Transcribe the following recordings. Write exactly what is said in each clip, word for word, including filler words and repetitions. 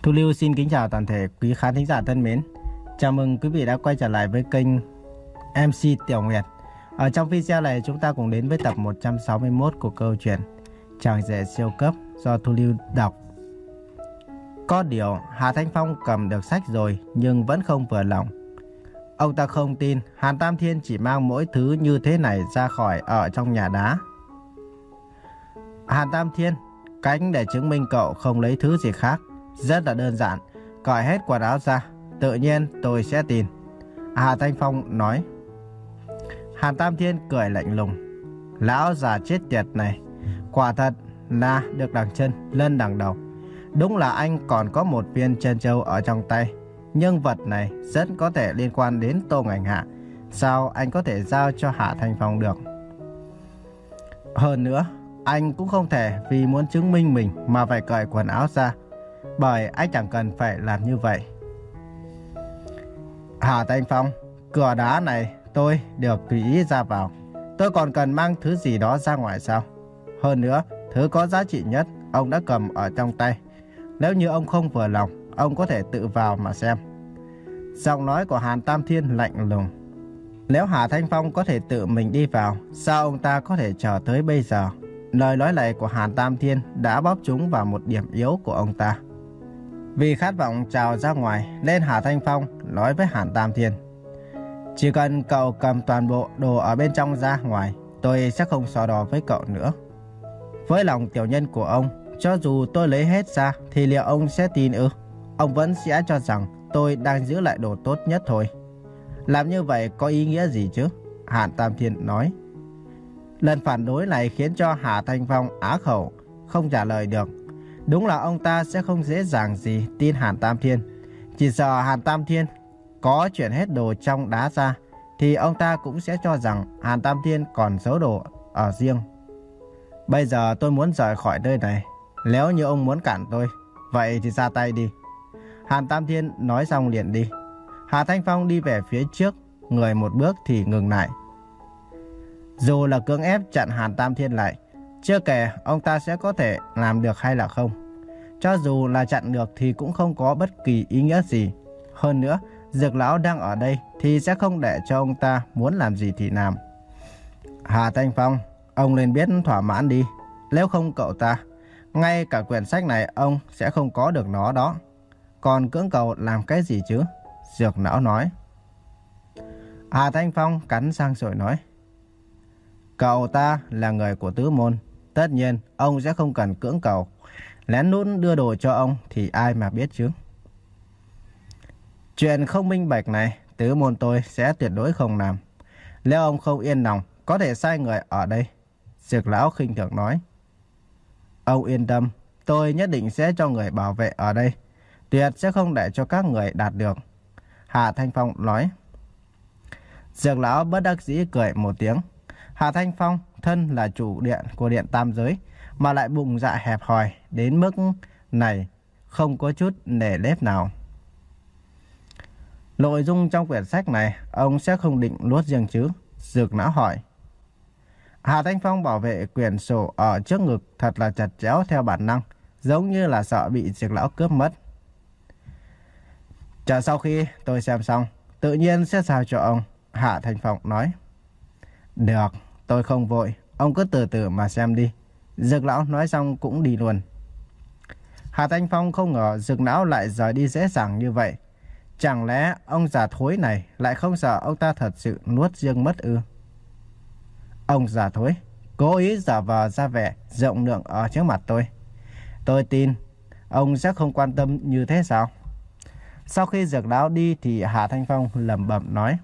Thu Lưu xin kính chào toàn thể quý khán thính giả thân mến. Chào mừng quý vị đã quay trở lại với kênh em xê Tiểu Nguyệt. Ở trong video này chúng ta cùng đến với tập một trăm sáu mươi mốt của câu chuyện Chàng rể siêu cấp do Thu Lưu đọc. Có điều Hà Thanh Phong cầm được sách rồi nhưng vẫn không vừa lòng. Ông ta không tin Hàn Tam Thiên chỉ mang mỗi thứ như thế này ra khỏi ở trong nhà đá. Hàn Tam Thiên, cách để chứng minh cậu không lấy thứ gì khác rất là đơn giản. Cởi hết quần áo ra, tự nhiên tôi sẽ tin, Hà Thanh Phong nói. Hàn Tam Thiên cười lạnh lùng. Lão già chết tiệt này, quả thật là được đằng chân lên đằng đầu. Đúng là anh còn có một viên trân châu ở trong tay, nhưng vật này rất có thể liên quan đến Tô Ngành Hạ. Sao anh có thể giao cho Hạ Thanh Phong được? Hơn nữa, anh cũng không thể vì muốn chứng minh mình mà phải cởi quần áo ra, bởi anh chẳng cần phải làm như vậy. Hà Thanh Phong, cửa đá này tôi được tùy ý ra vào. Tôi còn cần mang thứ gì đó ra ngoài sao? Hơn nữa, thứ có giá trị nhất ông đã cầm ở trong tay. Nếu như ông không vừa lòng, ông có thể tự vào mà xem. Giọng nói của Hàn Tam Thiên lạnh lùng. Nếu Hà Thanh Phong có thể tự mình đi vào, sao ông ta có thể chờ tới bây giờ? Lời nói này của Hàn Tam Thiên đã bóp trúng vào một điểm yếu của ông ta. Vì khát vọng trào ra ngoài nên Hà Thanh Phong nói với Hàn Tam Thiên: chỉ cần cậu cầm toàn bộ đồ ở bên trong ra ngoài, tôi sẽ không so đo với cậu nữa. Với lòng tiểu nhân của ông, cho dù tôi lấy hết ra thì liệu ông sẽ tin ư? Ông vẫn sẽ cho rằng tôi đang giữ lại đồ tốt nhất thôi. Làm như vậy có ý nghĩa gì chứ? Hàn Tam Thiên nói. Lần phản đối này khiến cho Hà Thanh Phong á khẩu, không trả lời được. Đúng là ông ta sẽ không dễ dàng gì tin Hàn Tam Thiên. Chỉ sợ Hàn Tam Thiên có chuyển hết đồ trong đá ra thì ông ta cũng sẽ cho rằng Hàn Tam Thiên còn giấu đồ ở riêng. Bây giờ tôi muốn rời khỏi nơi này. Nếu như ông muốn cản tôi, vậy thì ra tay đi. Hàn Tam Thiên nói xong liền đi. Hà Thanh Phong đi về phía trước, người một bước thì ngừng lại. Dù là cưỡng ép chặn Hàn Tam Thiên lại, chưa kể ông ta sẽ có thể làm được hay là không. Cho dù là chặn được thì cũng không có bất kỳ ý nghĩa gì. Hơn nữa, Dược lão đang ở đây thì sẽ không để cho ông ta muốn làm gì thì làm. Hà Thanh Phong, ông nên biết thỏa mãn đi. Nếu không cậu ta, ngay cả quyển sách này ông sẽ không có được nó đó. Còn cưỡng cầu làm cái gì chứ? Dược lão nói. Hà Thanh Phong cắn răng rồi nói: cậu ta là người của tứ môn, tất nhiên ông sẽ không cần cưỡng cầu. Lén lút đưa đồ cho ông thì ai mà biết chứ. Chuyện không minh bạch này, tứ môn tôi sẽ tuyệt đối không làm. Nếu ông không yên lòng, có thể sai người ở đây. Dược lão khinh thường nói. Ông yên tâm, tôi nhất định sẽ cho người bảo vệ ở đây, tuyệt sẽ không để cho các người đạt được, Hà Thanh Phong nói. Dược lão bất đắc dĩ cười một tiếng. Hà Thanh Phong thân là chủ điện của điện tam giới, mà lại bụng dạ hẹp hòi đến mức này, không có chút nể nếp nào. Nội dung trong quyển sách này ông sẽ không định nuốt riêng chứ? Dược lão hỏi. Hà Thanh Phong bảo vệ quyển sổ ở trước ngực thật là chặt chẽo theo bản năng, giống như là sợ bị Dược lão cướp mất. Chờ sau khi tôi xem xong, tự nhiên sẽ giao cho ông, Hà Thanh Phong nói. Được, tôi không vội, ông cứ từ từ mà xem đi. Dược lão nói xong cũng đi luôn. Hà Thanh Phong không ngờ Dược lão lại rời đi dễ dàng như vậy. Chẳng lẽ ông già thối này lại không sợ ông ta thật sự nuốt riêng mất ư? Ông già thối, cố ý giả vờ ra vẻ rộng lượng ở trước mặt tôi. Tôi tin ông sẽ không quan tâm như thế sao? Sau khi Dược lão đi thì Hà Thanh Phong lẩm bẩm nói.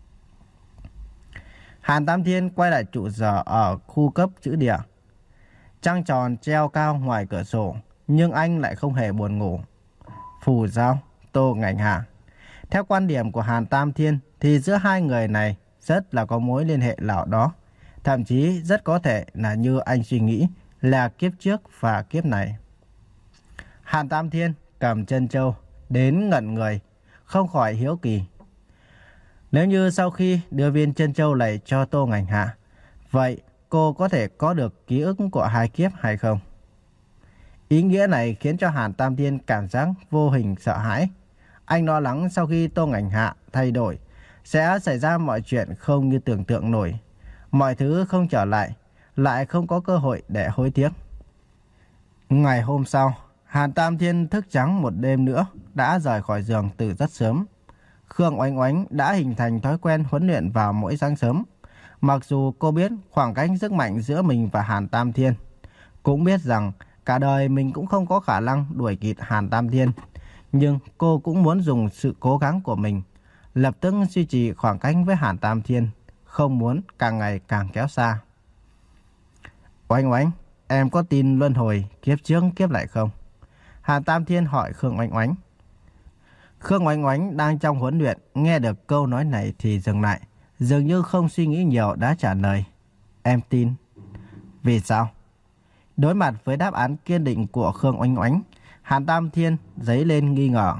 Hàn Tam Thiên quay lại trụ sở ở khu cấp chữ địa. Trăng tròn treo cao ngoài cửa sổ, nhưng anh lại không hề buồn ngủ. Phù Giao, Tô Ngành Hạ. Theo quan điểm của Hàn Tam Thiên thì giữa hai người này rất là có mối liên hệ nào đó. Thậm chí rất có thể là như anh suy nghĩ, là kiếp trước và kiếp này. Hàn Tam Thiên cầm trân châu đến ngẩn người, không khỏi hiếu kỳ. Nếu như sau khi đưa viên trân châu này cho Tô Ngành Hạ, vậy cô có thể có được ký ức của hai kiếp hay không? Ý nghĩa này khiến cho Hàn Tam Thiên cảm giác vô hình sợ hãi. Anh lo lắng sau khi Tô Ngành Hạ thay đổi, sẽ xảy ra mọi chuyện không như tưởng tượng nổi. Mọi thứ không trở lại, lại không có cơ hội để hối tiếc. Ngày hôm sau, Hàn Tam Thiên thức trắng một đêm nữa, đã rời khỏi giường từ rất sớm. Khương Oánh Oánh đã hình thành thói quen huấn luyện vào mỗi sáng sớm. Mặc dù cô biết khoảng cách sức mạnh giữa mình và Hàn Tam Thiên, cũng biết rằng cả đời mình cũng không có khả năng đuổi kịp Hàn Tam Thiên, nhưng cô cũng muốn dùng sự cố gắng của mình lập tức duy trì khoảng cách với Hàn Tam Thiên, không muốn càng ngày càng kéo xa. Oánh Oánh, em có tin luân hồi kiếp trước kiếp lại không? Hàn Tam Thiên hỏi Khương Oánh Oánh. Khương Oánh Oánh đang trong huấn luyện, nghe được câu nói này thì dừng lại, dường như không suy nghĩ nhiều đã trả lời. Em tin. Vì sao? Đối mặt với đáp án kiên định của Khương Oánh Oánh, Hàn Tam Thiên dấy lên nghi ngờ.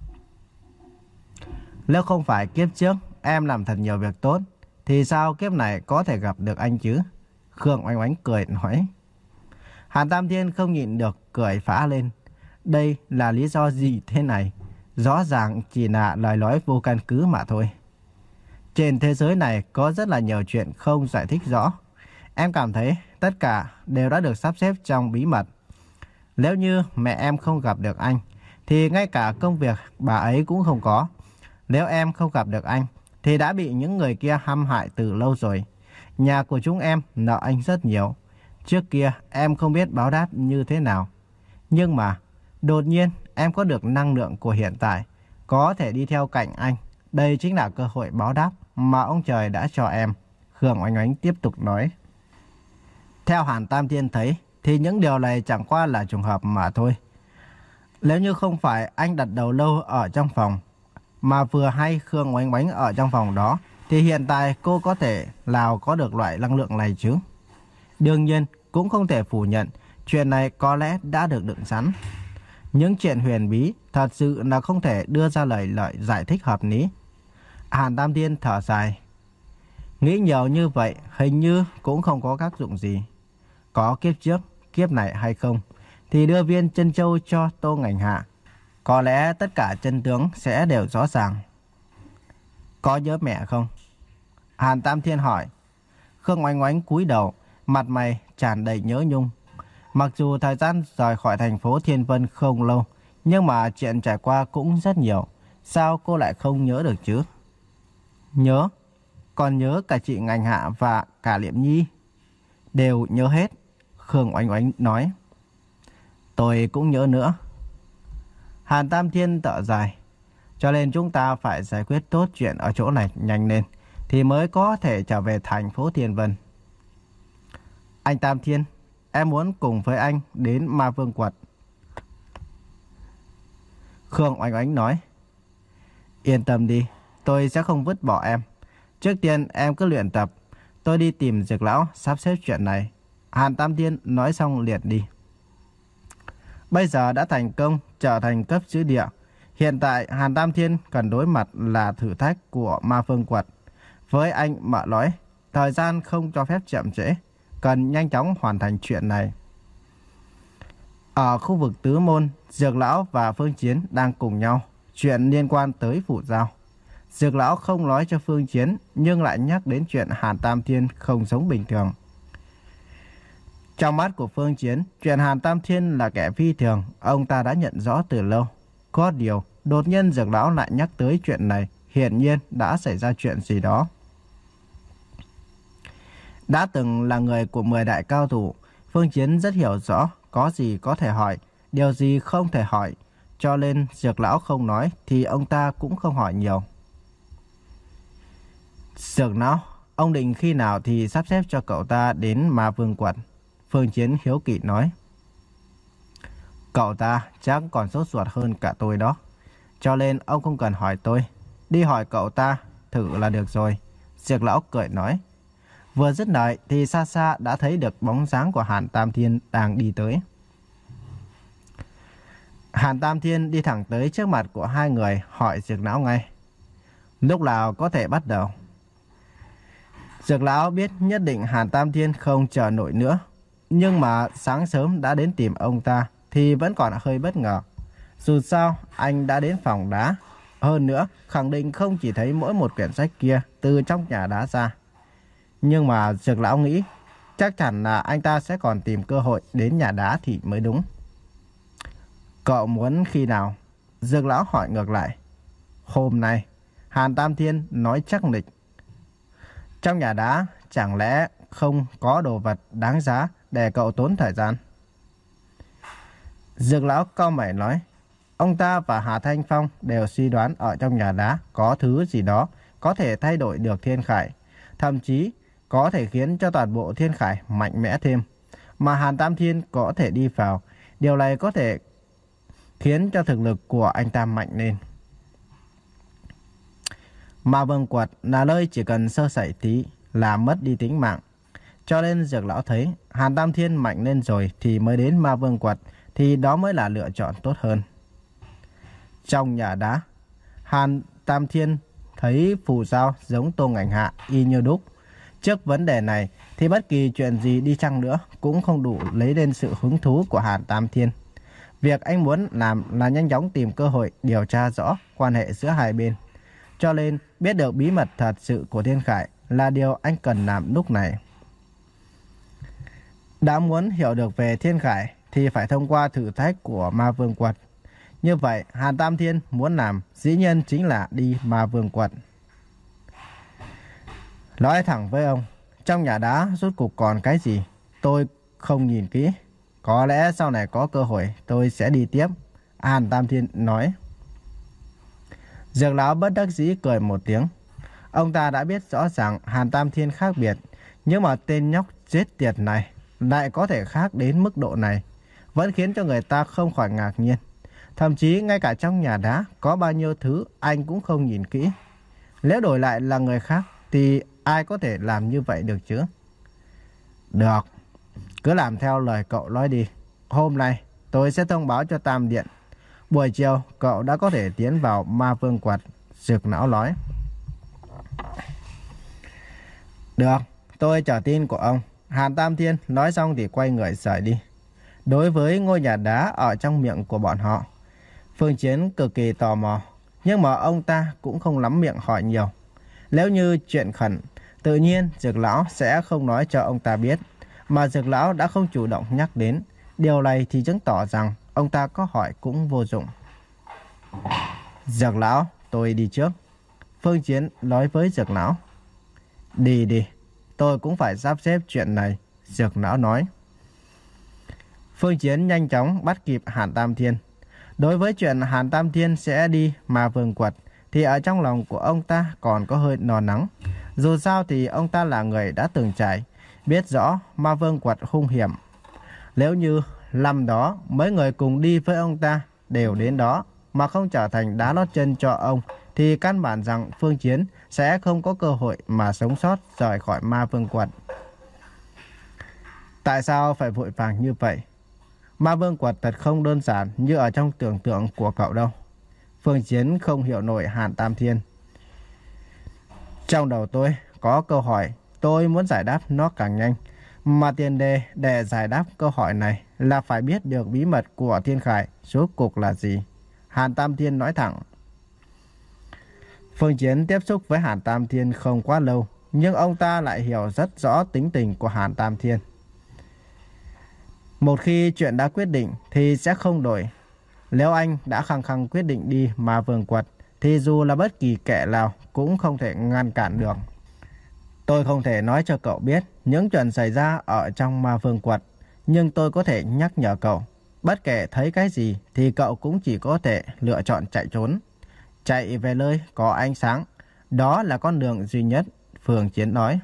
Nếu không phải kiếp trước em làm thật nhiều việc tốt, thì sao kiếp này có thể gặp được anh chứ? Khương Oánh Oánh cười nói. Hàn Tam Thiên không nhịn được cười phá lên. Đây là lý do gì thế này? Rõ ràng chỉ là lời nói vô căn cứ mà thôi. Trên thế giới này có rất là nhiều chuyện không giải thích rõ. Em cảm thấy tất cả đều đã được sắp xếp trong bí mật. Nếu như mẹ em không gặp được anh, thì ngay cả công việc bà ấy cũng không có. Nếu em không gặp được anh, thì đã bị những người kia hãm hại từ lâu rồi. Nhà của chúng em nợ anh rất nhiều. Trước kia em không biết báo đáp như thế nào. Nhưng mà đột nhiên em có được năng lượng của hiện tại, có thể đi theo cạnh anh. Đây chính là cơ hội báo đáp mà ông trời đã cho em. Khương Oánh Oánh tiếp tục nói. Theo Hàn Tam Thiên thấy, thì những điều này chẳng qua là trùng hợp mà thôi. Nếu như không phải anh đặt đầu lâu ở trong phòng, mà vừa hay Khương Oánh Oánh ở trong phòng đó, thì hiện tại cô có thể nào có được loại năng lượng này chứ? Đương nhiên, cũng không thể phủ nhận, chuyện này có lẽ đã được đựng sẵn. Những chuyện huyền bí thật sự là không thể đưa ra lời lợi giải thích hợp lý. Hàn Tam Thiên thở dài. Nghĩ nhiều như vậy hình như cũng không có tác dụng gì. Có kiếp trước, kiếp này hay không, thì đưa viên chân châu cho Tô Ngành Hạ, có lẽ tất cả chân tướng sẽ đều rõ ràng. Có nhớ mẹ không? Hàn Tam Thiên hỏi. Khương Oánh Oánh cúi đầu, mặt mày tràn đầy nhớ nhung. Mặc dù thời gian rời khỏi thành phố Thiên Vân không lâu, nhưng mà chuyện trải qua cũng rất nhiều. Sao cô lại không nhớ được chứ? Nhớ. Còn nhớ cả chị Ngành Hạ và cả Liễm Nhi. Đều nhớ hết. Khương Oánh Oánh nói. Tôi cũng nhớ nữa. Hàn Tam Thiên thở dài. Cho nên chúng ta phải giải quyết tốt chuyện ở chỗ này nhanh lên, thì mới có thể trở về thành phố Thiên Vân. Anh Tam Thiên, em muốn cùng với anh đến Ma Vương Quật. Khương Oánh Oánh nói. Yên tâm đi, tôi sẽ không vứt bỏ em. Trước tiên em cứ luyện tập, tôi đi tìm Dược Lão sắp xếp chuyện này. Hàn Tam Thiên nói xong liền đi. Bây giờ đã thành công trở thành cấp sứ địa. Hiện tại Hàn Tam Thiên cần đối mặt là thử thách của Ma Vương Quật. Với anh mà nói, thời gian không cho phép chậm trễ, cần nhanh chóng hoàn thành chuyện này. Ở khu vực Tứ Môn, Dược Lão và Phương Chiến đang cùng nhau chuyện liên quan tới Phủ Giao. Dược Lão không nói cho Phương Chiến, nhưng lại nhắc đến chuyện Hàn Tam Thiên không sống bình thường. Trong mắt của Phương Chiến, chuyện Hàn Tam Thiên là kẻ phi thường, ông ta đã nhận rõ từ lâu. Có điều, đột nhiên Dược Lão lại nhắc tới chuyện này, hiển nhiên đã xảy ra chuyện gì đó. Đã từng là người của mười đại cao thủ, Phương Chiến rất hiểu rõ có gì có thể hỏi, điều gì không thể hỏi. Cho nên Dược Lão không nói thì ông ta cũng không hỏi nhiều. Dược Lão, ông định khi nào thì sắp xếp cho cậu ta đến Ma Vương Quật? Phương Chiến hiếu kỳ nói. Cậu ta chắc còn sốt ruột hơn cả tôi đó. Cho nên ông không cần hỏi tôi. Đi hỏi cậu ta thử là được rồi. Dược Lão cười nói. Vừa dứt lời thì xa xa đã thấy được bóng dáng của Hàn Tam Thiên đang đi tới. Hàn Tam Thiên đi thẳng tới trước mặt của hai người, hỏi Dược Lão ngay. Lúc nào có thể bắt đầu? Dược Lão biết nhất định Hàn Tam Thiên không chờ nổi nữa, nhưng mà sáng sớm đã đến tìm ông ta, thì vẫn còn hơi bất ngờ. Dù sao, anh đã đến phòng đá. Hơn nữa, khẳng định không chỉ thấy mỗi một quyển sách kia từ trong nhà đá ra. Nhưng mà Dược lão nghĩ, chắc chắn là anh ta sẽ còn tìm cơ hội đến nhà đá thì mới đúng. Cậu muốn khi nào? Dược lão hỏi ngược lại. Hôm nay, Hàn Tam Thiên nói chắc nịch. Trong nhà đá, chẳng lẽ không có đồ vật đáng giá để cậu tốn thời gian? Dược lão cau mày nói. Ông ta và Hà Thanh Phong đều suy đoán ở trong nhà đá có thứ gì đó có thể thay đổi được Thiên Khải. Thậm chí có thể khiến cho toàn bộ Thiên Khải mạnh mẽ thêm. Mà Hàn Tam Thiên có thể đi vào. Điều này có thể khiến cho thực lực của anh ta mạnh lên. Ma Vương Quật là nơi chỉ cần sơ sẩy tí là mất đi tính mạng. Cho nên Dược lão thấy Hàn Tam Thiên mạnh lên rồi thì mới đến Ma Vương Quật, thì đó mới là lựa chọn tốt hơn. Trong nhà đá, Hàn Tam Thiên thấy phù sao giống Tô Ngạnh Hạ y như đúc. Trước vấn đề này thì bất kỳ chuyện gì đi chăng nữa cũng không đủ lấy lên sự hứng thú của Hàn Tam Thiên. Việc anh muốn làm là nhanh chóng tìm cơ hội điều tra rõ quan hệ giữa hai bên. Cho nên biết được bí mật thật sự của Thiên Khải là điều anh cần làm lúc này. Đã muốn hiểu được về Thiên Khải thì phải thông qua thử thách của Ma Vương Quật. Như vậy Hàn Tam Thiên muốn làm dĩ nhiên chính là đi Ma Vương Quật. Nói thẳng với ông, trong nhà đá rốt cuộc còn cái gì? Tôi không nhìn kỹ. Có lẽ sau này có cơ hội tôi sẽ đi tiếp. Hàn Tam Thiên nói. Dược lão bất đắc dĩ cười một tiếng. Ông ta đã biết rõ ràng Hàn Tam Thiên khác biệt. Nhưng mà tên nhóc chết tiệt này lại có thể khác đến mức độ này, vẫn khiến cho người ta không khỏi ngạc nhiên. Thậm chí ngay cả trong nhà đá có bao nhiêu thứ anh cũng không nhìn kỹ. Nếu đổi lại là người khác thì ai có thể làm như vậy được chứ? Được, cứ làm theo lời cậu nói đi. Hôm nay tôi sẽ thông báo cho Tam Điện. Buổi chiều cậu đã có thể tiến vào Ma Vương Quật. Dược lão nói. Được, tôi chờ tin của ông. Hàn Tam Thiên nói xong thì quay người rời đi. Đối với ngôi nhà đá ở trong miệng của bọn họ, Phương Chiến cực kỳ tò mò. Nhưng mà ông ta cũng không lắm miệng hỏi nhiều. Nếu như chuyện khẩn, tự nhiên Dược lão sẽ không nói cho ông ta biết. Mà Dược lão đã không chủ động nhắc đến. Điều này thì chứng tỏ rằng ông ta có hỏi cũng vô dụng. Dược lão, tôi đi trước. Phương Chiến nói với Dược lão. Đi đi, tôi cũng phải sắp xếp chuyện này. Dược lão nói. Phương Chiến nhanh chóng bắt kịp Hàn Tam Thiên. Đối với chuyện Hàn Tam Thiên sẽ đi Ma Vương Quật thì ở trong lòng của ông ta còn có hơi no nắng. Dù sao thì ông ta là người đã từng trải, biết rõ Ma Vương Quật hung hiểm. Nếu như năm đó mấy người cùng đi với ông ta đều đến đó mà không trở thành đá lót chân cho ông, thì căn bản rằng Phương Chiến sẽ không có cơ hội mà sống sót rời khỏi Ma Vương Quật. Tại sao phải vội vàng như vậy? Ma Vương Quật thật không đơn giản như ở trong tưởng tượng của cậu đâu. Phương Chiến không hiểu nổi Hàn Tam Thiên. Trong đầu tôi có câu hỏi, tôi muốn giải đáp nó càng nhanh. Mà tiền đề để giải đáp câu hỏi này là phải biết được bí mật của Thiên Khải rốt cuộc là gì. Hàn Tam Thiên nói thẳng. Phương Chiến tiếp xúc với Hàn Tam Thiên không quá lâu, nhưng ông ta lại hiểu rất rõ tính tình của Hàn Tam Thiên. Một khi chuyện đã quyết định thì sẽ không đổi. Nếu anh đã khăng khăng quyết định đi Ma Vương Quật thì dù là bất kỳ kẻ nào cũng không thể ngăn cản được. Tôi không thể nói cho cậu biết những chuyện xảy ra ở trong Ma Vương Quật, nhưng tôi có thể nhắc nhở cậu. Bất kể thấy cái gì thì cậu cũng chỉ có thể lựa chọn chạy trốn. Chạy về nơi có ánh sáng, đó là con đường duy nhất, Phương Chiến nói.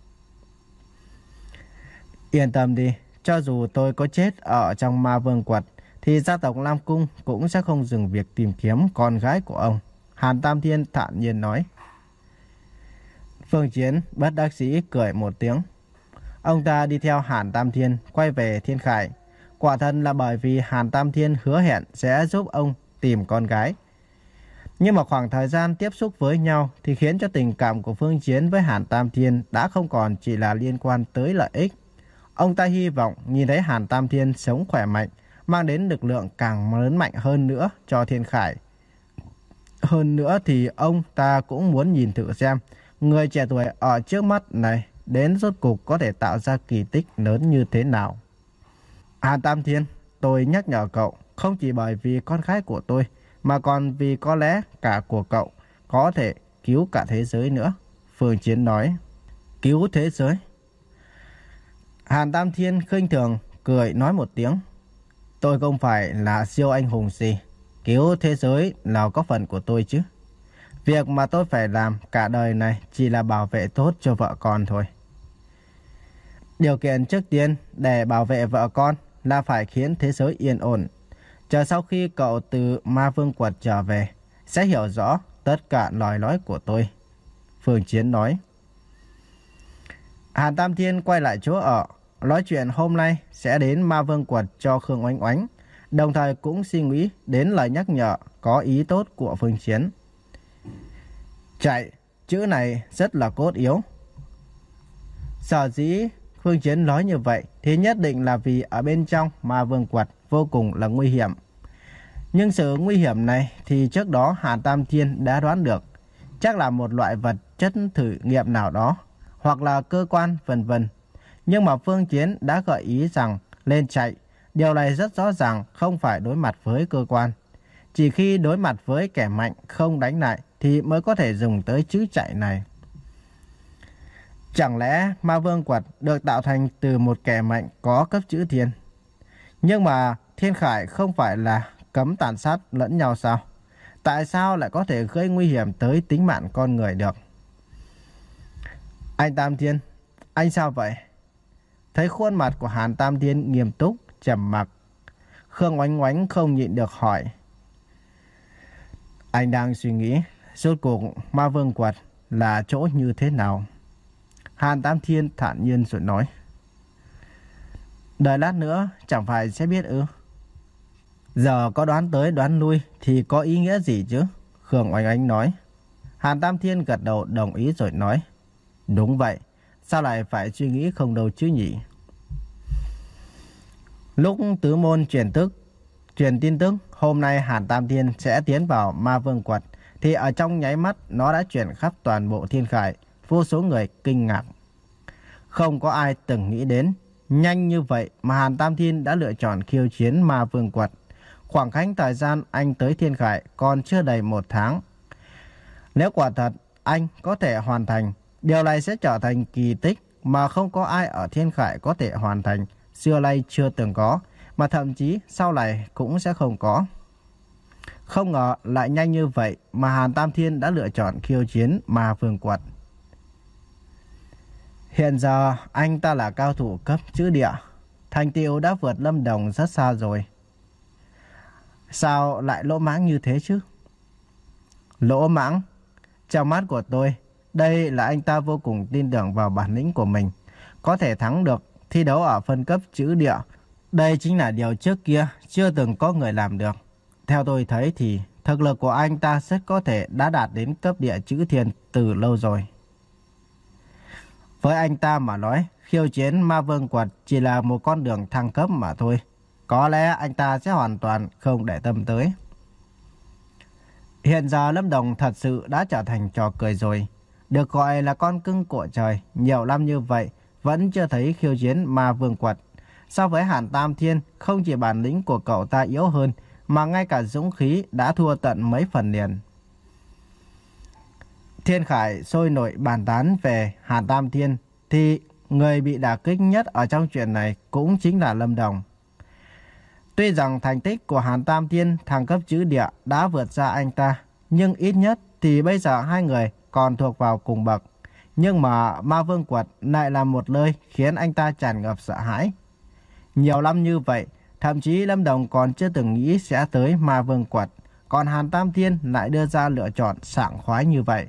Yên tâm đi, cho dù tôi có chết ở trong Ma Vương Quật thì gia tộc Lam Cung cũng sẽ không dừng việc tìm kiếm con gái của ông, Hàn Tam Thiên thản nhiên nói. Phương Chiến bất đắc dĩ cười một tiếng. Ông ta đi theo Hàn Tam Thiên quay về Thiên Khải. Quả thân là bởi vì Hàn Tam Thiên hứa hẹn sẽ giúp ông tìm con gái. Nhưng mà khoảng thời gian tiếp xúc với nhau thì khiến cho tình cảm của Phương Chiến với Hàn Tam Thiên đã không còn chỉ là liên quan tới lợi ích. Ông ta hy vọng nhìn thấy Hàn Tam Thiên sống khỏe mạnh, mang đến lực lượng càng lớn mạnh hơn nữa cho Thiên Khải. Hơn nữa thì ông ta cũng muốn nhìn thử xem người trẻ tuổi ở trước mắt này đến rốt cục có thể tạo ra kỳ tích lớn như thế nào. Hàn Tam Thiên, tôi nhắc nhở cậu không chỉ bởi vì con gái của tôi mà còn vì có lẽ cả của cậu có thể cứu cả thế giới nữa. Phương Chiến nói. Cứu thế giới? Hàn Tam Thiên khinh thường cười nói một tiếng. Tôi không phải là siêu anh hùng gì. Cứu thế giới nào có phần của tôi chứ. Việc mà tôi phải làm cả đời này chỉ là bảo vệ tốt cho vợ con thôi. Điều kiện trước tiên để bảo vệ vợ con là phải khiến thế giới yên ổn. Chờ sau khi cậu từ Ma Vương Quật trở về, sẽ hiểu rõ tất cả lời nói của tôi. Phương Chiến nói. Hàn Tam Thiên quay lại chỗ ở, nói chuyện hôm nay sẽ đến Ma Vương Quật cho Khương Oánh Oánh, đồng thời cũng suy nghĩ đến lời nhắc nhở có ý tốt của Phương Chiến. Chạy, chữ này rất là cốt yếu. Sở dĩ Phương Chiến nói như vậy thì nhất định là vì ở bên trong Ma Vương Quật vô cùng là nguy hiểm. Nhưng sự nguy hiểm này thì trước đó Hàn Tam Thiên đã đoán được. Chắc là một loại vật chất thử nghiệm nào đó, hoặc là cơ quan vân vân. Nhưng mà Phương Chiến đã gợi ý rằng lên chạy. Điều này rất rõ ràng không phải đối mặt với cơ quan. Chỉ khi đối mặt với kẻ mạnh không đánh lại thì mới có thể dùng tới chữ chạy này. Chẳng lẽ Ma Vương Quật được tạo thành từ một kẻ mạnh có cấp chữ thiên? Nhưng mà Thiên Khải không phải là cấm tàn sát lẫn nhau sao? Tại sao lại có thể gây nguy hiểm tới tính mạng con người được? Anh Tam Thiên, anh sao vậy? Thấy khuôn mặt của Hàn Tam Thiên nghiêm túc, trầm mặc, Khương Oánh Oánh không nhịn được hỏi. Anh đang suy nghĩ rốt cuộc Ma Vương Quật là chỗ như thế nào? Hàn Tam Thiên thản nhiên rồi nói. Đợi lát nữa chẳng phải sẽ biết ư? Giờ có đoán tới đoán lui thì có ý nghĩa gì chứ? Khương Oánh Oánh nói. Hàn Tam Thiên gật đầu đồng ý rồi nói. Đúng vậy, sao lại phải suy nghĩ không đâu chứ nhỉ? Lúc tứ môn truyền tức, truyền tin tức hôm nay Hàn Tam Thiên sẽ tiến vào Ma Vương Quật thì ở trong nháy mắt nó đã truyền khắp toàn bộ Thiên Khải, vô số người kinh ngạc. Không có ai từng nghĩ đến nhanh như vậy mà Hàn Tam Thiên đã lựa chọn khiêu chiến Ma Vương Quật. Khoảng cách thời gian anh tới Thiên Khải còn chưa đầy một tháng. Nếu quả thật anh có thể hoàn thành, điều này sẽ trở thành kỳ tích mà không có ai ở Thiên Khải có thể hoàn thành, xưa nay chưa từng có, mà thậm chí sau này cũng sẽ không có. Không ngờ lại nhanh như vậy mà Hàn Tam Thiên đã lựa chọn khiêu chiến Ma Vương Quật. Hiện giờ anh ta là cao thủ cấp chữ địa, thành tựu đã vượt Lâm Đồng rất xa rồi. Sao lại lỗ mãng như thế chứ? Lỗ mãng? Trong mắt của tôi, đây là anh ta vô cùng tin tưởng vào bản lĩnh của mình, có thể thắng được thi đấu ở phân cấp chữ địa. Đây chính là điều trước kia chưa từng có người làm được. Theo tôi thấy thì thực lực của anh ta rất có thể đã đạt đến cấp địa chữ thiên từ lâu rồi. Với anh ta mà nói, khiêu chiến Ma Vương Quật chỉ là một con đường thăng cấp mà thôi. Có lẽ anh ta sẽ hoàn toàn không để tâm tới. Hiện giờ Lâm Đồng thật sự đã trở thành trò cười rồi. Được gọi là con cưng của trời, nhiều năm như vậy vẫn chưa thấy khiêu chiến Ma Vương Quật. So với Hàn Tam Thiên, không chỉ bản lĩnh của cậu ta yếu hơn, mà ngay cả dũng khí đã thua tận mấy phần liền. Thiên Khải sôi nổi bàn tán về Hàn Tam Thiên, thì người bị đả kích nhất ở trong chuyện này cũng chính là Lâm Đồng. Tuy rằng thành tích của Hàn Tam Thiên thăng cấp chữ địa đã vượt ra anh ta, nhưng ít nhất thì bây giờ hai người còn thuộc vào cùng bậc. Nhưng mà Ma Vương Quật lại là một nơi khiến anh ta tràn ngập sợ hãi. Nhiều năm như vậy, thậm chí Lâm Đồng còn chưa từng nghĩ sẽ tới Ma Vương Quật, còn Hàn Tam Thiên lại đưa ra lựa chọn sảng khoái như vậy.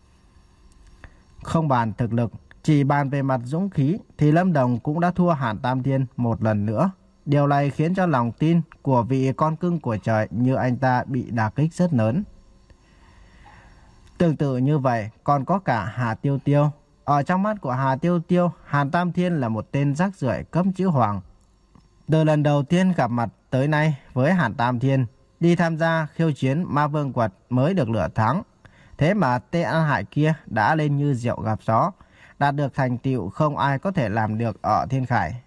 Không bàn thực lực, chỉ bàn về mặt dũng khí thì Lâm Đồng cũng đã thua Hàn Tam Thiên một lần nữa. Điều này khiến cho lòng tin của vị con cưng của trời như anh ta bị đả kích rất lớn. Tương tự như vậy còn có cả Hà Tiêu Tiêu. Ở trong mắt của Hà Tiêu Tiêu, Hàn Tam Thiên là một tên rác rưởi cấp chữ hoàng. Từ lần đầu tiên gặp mặt tới nay với Hàn Tam Thiên, đi tham gia khiêu chiến Ma Vương Quật mới được nửa tháng. Thế mà tên ăn hại kia đã lên như diều gặp gió, đạt được thành tựu không ai có thể làm được ở Thiên Khải.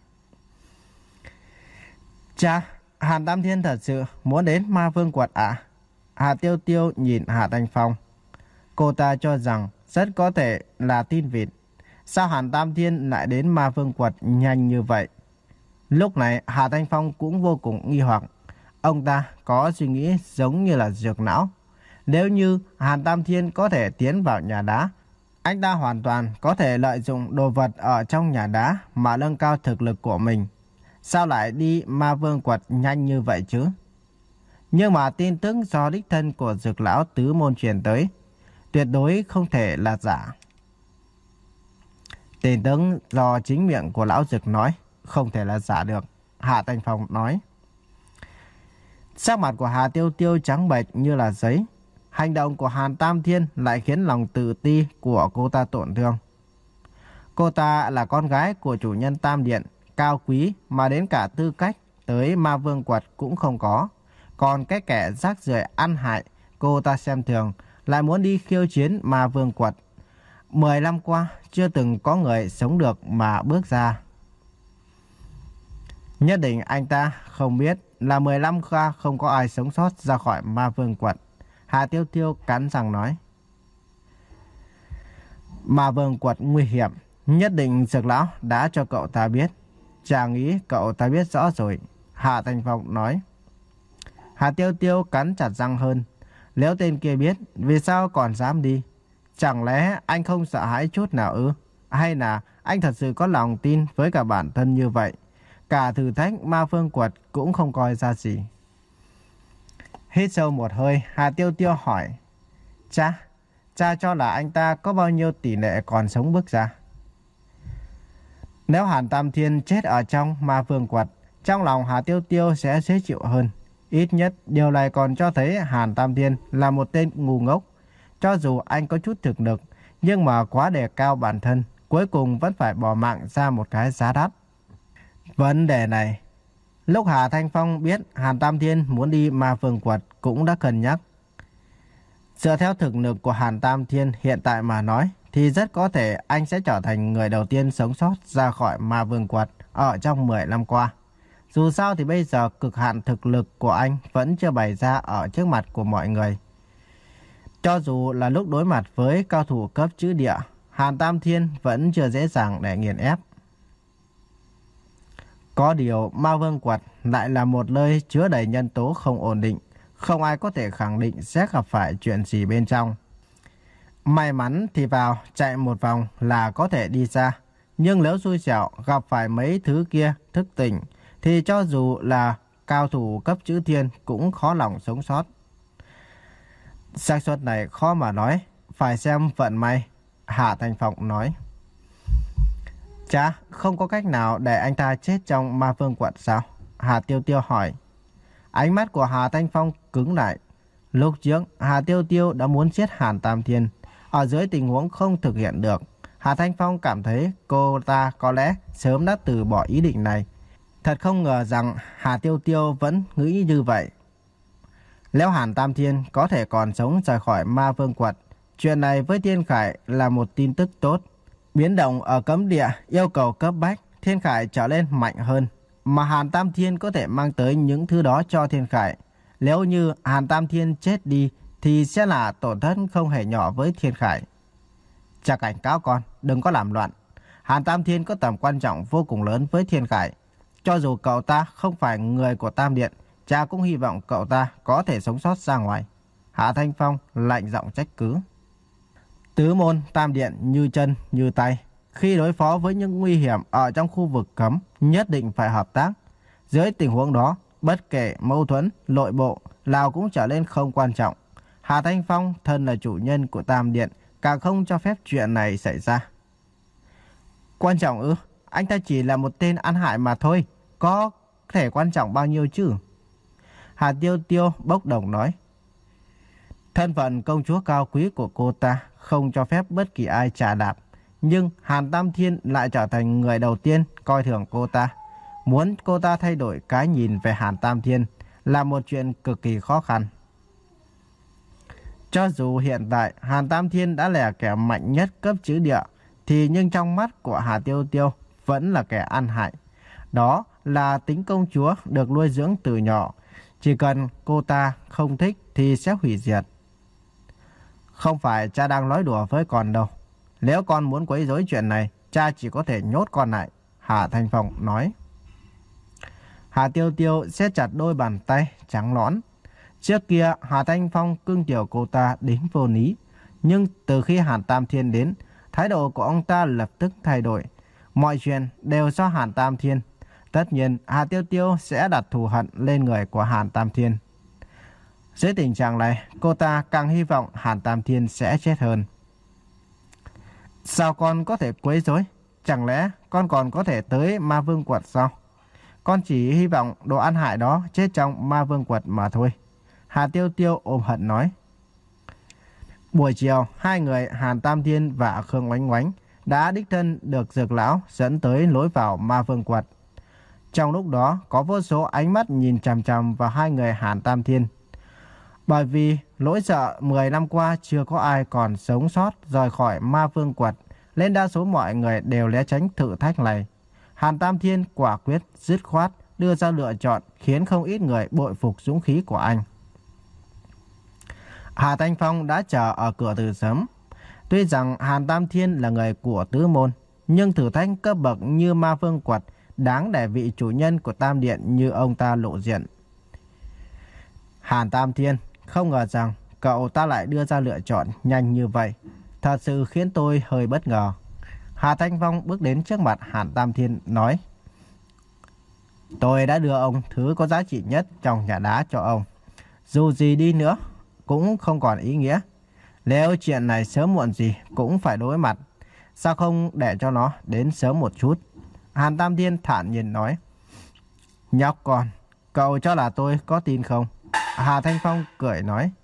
Cha, Hàn Tam Thiên thật sự muốn đến Ma Vương Quật à? Hà Tiêu Tiêu nhìn Hà Thanh Phong. Cô ta cho rằng rất có thể là tin vịt. Sao Hàn Tam Thiên lại đến Ma Vương Quật nhanh như vậy? Lúc này Hà Thanh Phong cũng vô cùng nghi hoặc. Ông ta có suy nghĩ giống như là dược não. Nếu như Hàn Tam Thiên có thể tiến vào nhà đá, anh ta hoàn toàn có thể lợi dụng đồ vật ở trong nhà đá mà nâng cao thực lực của mình. Sao lại đi Ma Vương Quật nhanh như vậy chứ? Nhưng mà tin tức do đích thân của dược lão tứ môn truyền tới, tuyệt đối không thể là giả. Tin tức do chính miệng của lão dược nói, không thể là giả được. Hạ Thanh Phong nói. Sắc mặt của Hà Tiêu Tiêu trắng bệch như là giấy. Hành động của Hàn Tam Thiên lại khiến lòng tự ti của cô ta tổn thương. Cô ta là con gái của chủ nhân Tam Điện, cao quý mà đến cả tư cách tới Ma Vương Quật cũng không có. Còn cái kẻ rác rưởi ăn hại cô ta xem thường lại muốn đi khiêu chiến Ma Vương Quật. Mười năm qua chưa từng có người sống được mà bước ra. Nhất định anh ta không biết là mười năm qua không có ai sống sót ra khỏi Ma Vương Quật. Hà Tiêu Tiêu cắn răng nói. Ma Vương Quật nguy hiểm, nhất định dược lão đã cho cậu ta biết. Chàng nghĩ cậu ta biết rõ rồi. Hạ Thanh Phong nói. Hà Tiêu Tiêu cắn chặt răng hơn. Nếu tên kia biết, vì sao còn dám đi? Chẳng lẽ anh không sợ hãi chút nào ư? Hay là anh thật sự có lòng tin với cả bản thân như vậy? Cả thử thách Ma Vương Quật cũng không coi ra gì. Hít sâu một hơi, Hà Tiêu Tiêu hỏi. Cha, cha cho là anh ta có bao nhiêu tỷ lệ còn sống bước ra? Nếu Hàn Tam Thiên chết ở trong Ma Vương Quật, trong lòng Hà Tiêu Tiêu sẽ dễ chịu hơn. Ít nhất điều này còn cho thấy Hàn Tam Thiên là một tên ngu ngốc. Cho dù anh có chút thực lực, nhưng mà quá đề cao bản thân, cuối cùng vẫn phải bỏ mạng ra một cái giá đắt. Vấn đề này, lúc Hà Thanh Phong biết Hàn Tam Thiên muốn đi Ma Vương Quật cũng đã cân nhắc. Dựa theo thực lực của Hàn Tam Thiên hiện tại mà nói, thì rất có thể anh sẽ trở thành người đầu tiên sống sót ra khỏi Ma Vương Quật ở trong mười năm qua. Dù sao thì bây giờ cực hạn thực lực của anh vẫn chưa bày ra ở trước mặt của mọi người. Cho dù là lúc đối mặt với cao thủ cấp chữ địa, Hàn Tam Thiên vẫn chưa dễ dàng để nghiền ép. Có điều Ma Vương Quật lại là một nơi chứa đầy nhân tố không ổn định, không ai có thể khẳng định sẽ gặp phải chuyện gì bên trong. May mắn thì vào chạy một vòng là có thể đi ra, nhưng nếu xui xẻo gặp phải mấy thứ kia thức tỉnh, thì cho dù là cao thủ cấp chữ thiên cũng khó lòng sống sót. Xác suất này khó mà nói, phải xem vận may. Hạ Thanh Phong nói. Chà, không có cách nào để anh ta chết trong Ma Vương Quật sao? Hà Tiêu Tiêu hỏi. Ánh mắt của Hà Thanh Phong cứng lại. Lúc trước, Hà Tiêu Tiêu đã muốn giết Hàn Tam Thiên. Ở dưới tình huống không thực hiện được, Hà Thanh Phong cảm thấy cô ta có lẽ sớm đã từ bỏ ý định này. Thật không ngờ rằng Hà Tiêu Tiêu vẫn nghĩ như vậy. Nếu Hàn Tam Thiên có thể còn sống rời khỏi Ma Vương Quật, chuyện này với Thiên Khải là một tin tức tốt. Biến động ở cấm địa yêu cầu cấp bách, Thiên Khải trở lên mạnh hơn. Mà Hàn Tam Thiên có thể mang tới những thứ đó cho Thiên Khải. Nếu như Hàn Tam Thiên chết đi, thì sẽ là tổn thất không hề nhỏ với Thiên Khải. Cha cảnh cáo con, đừng có làm loạn. Hàn Tam Thiên có tầm quan trọng vô cùng lớn với Thiên Khải. Cho dù cậu ta không phải người của Tam Điện, cha cũng hy vọng cậu ta có thể sống sót ra ngoài. Hạ Thanh Phong lạnh giọng trách cứ. Tứ môn Tam Điện như chân như tay. Khi đối phó với những nguy hiểm ở trong khu vực cấm, nhất định phải hợp tác. Dưới tình huống đó, bất kể mâu thuẫn, nội bộ, nào cũng trở nên không quan trọng. Hà Thanh Phong thân là chủ nhân của Tam Điện, càng không cho phép chuyện này xảy ra. Quan trọng ư? Anh ta chỉ là một tên ăn hại mà thôi, có thể quan trọng bao nhiêu chứ? Hà Tiêu Tiêu bốc đồng nói. Thân phận công chúa cao quý của cô ta không cho phép bất kỳ ai trả đạp, nhưng Hàn Tam Thiên lại trở thành người đầu tiên coi thường cô ta. Muốn cô ta thay đổi cái nhìn về Hàn Tam Thiên là một chuyện cực kỳ khó khăn. Cho dù hiện tại Hàn Tam Thiên đã là kẻ mạnh nhất cấp chữ địa, thì nhưng trong mắt của Hà Tiêu Tiêu vẫn là kẻ ăn hại. Đó là tính công chúa được nuôi dưỡng từ nhỏ. Chỉ cần cô ta không thích thì sẽ hủy diệt. Không phải cha đang nói đùa với con đâu. Nếu con muốn quấy rối chuyện này, cha chỉ có thể nhốt con lại, Hà Thanh Phong nói. Hà Tiêu Tiêu siết chặt đôi bàn tay trắng nõn. Trước kia Hà Thanh Phong cưng chiều cô ta đến vô lý. Nhưng từ khi Hàn Tam Thiên đến, thái độ của ông ta lập tức thay đổi. Mọi chuyện đều do Hàn Tam Thiên. Tất nhiên Hà Tiêu Tiêu sẽ đặt thù hận lên người của Hàn Tam Thiên. Dưới tình trạng này, cô ta càng hy vọng Hàn Tam Thiên sẽ chết hơn. Sao con có thể quấy rối? Chẳng lẽ con còn có thể tới Ma Vương Quật sao? Con chỉ hy vọng đồ ăn hại đó chết trong Ma Vương Quật mà thôi. Hà Tiêu Tiêu ôm hận nói. Buổi chiều, hai người Hàn Tam Thiên và Khương Oánh Oánh đã đích thân được Dược Lão dẫn tới lối vào Ma Vương Quật. Trong lúc đó, có vô số ánh mắt nhìn chằm chằm vào hai người Hàn Tam Thiên. Bởi vì nỗi sợ mười năm qua chưa có ai còn sống sót rời khỏi Ma Vương Quật, nên đa số mọi người đều né tránh thử thách này. Hàn Tam Thiên quả quyết, dứt khoát đưa ra lựa chọn khiến không ít người bội phục dũng khí của anh. Hà Thanh Phong đã chờ ở cửa từ sớm. Tuy rằng Hàn Tam Thiên là người của tứ môn, nhưng thử thách cấp bậc như Ma Vương Quật đáng để vị chủ nhân của Tam Điện như ông ta lộ diện. Hàn Tam Thiên, không ngờ rằng cậu ta lại đưa ra lựa chọn nhanh như vậy. Thật sự khiến tôi hơi bất ngờ. Hà Thanh Phong bước đến trước mặt Hàn Tam Thiên nói. Tôi đã đưa ông thứ có giá trị nhất trong nhà đá cho ông. Dù gì đi nữa, cũng không còn ý nghĩa. Nếu chuyện này sớm muộn gì cũng phải đối mặt. Sao không để cho nó đến sớm một chút? Hàn Tam Thiên thản nhiên nói. Nhóc con, cậu cho là tôi có tin không? Hà Thanh Phong cười nói.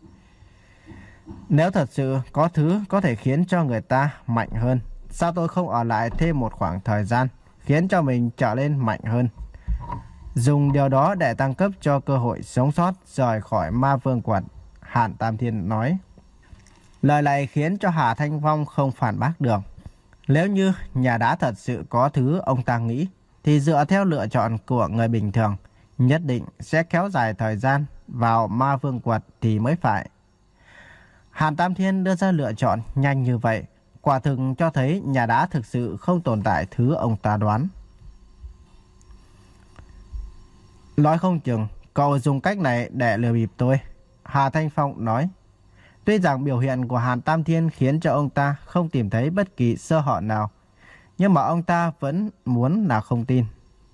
Nếu thật sự có thứ có thể khiến cho người ta mạnh hơn, sao tôi không ở lại thêm một khoảng thời gian, khiến cho mình trở lên mạnh hơn? Dùng điều đó để tăng cấp cho cơ hội sống sót rời khỏi Ma Vương Quật, Hàn Tam Thiên nói. Lời này khiến cho Hà Thanh Phong không phản bác được. Nếu như nhà đá thật sự có thứ ông ta nghĩ, thì dựa theo lựa chọn của người bình thường, nhất định sẽ kéo dài thời gian vào Ma Vương Quật thì mới phải. Hàn Tam Thiên đưa ra lựa chọn nhanh như vậy, quả thực cho thấy nhà đá thực sự không tồn tại thứ ông ta đoán. Nói không chừng cậu dùng cách này để lừa bịp tôi, Hà Thanh Phong nói. Tuy rằng biểu hiện của Hàn Tam Thiên khiến cho ông ta không tìm thấy bất kỳ sơ hở nào, nhưng mà ông ta vẫn muốn là không tin.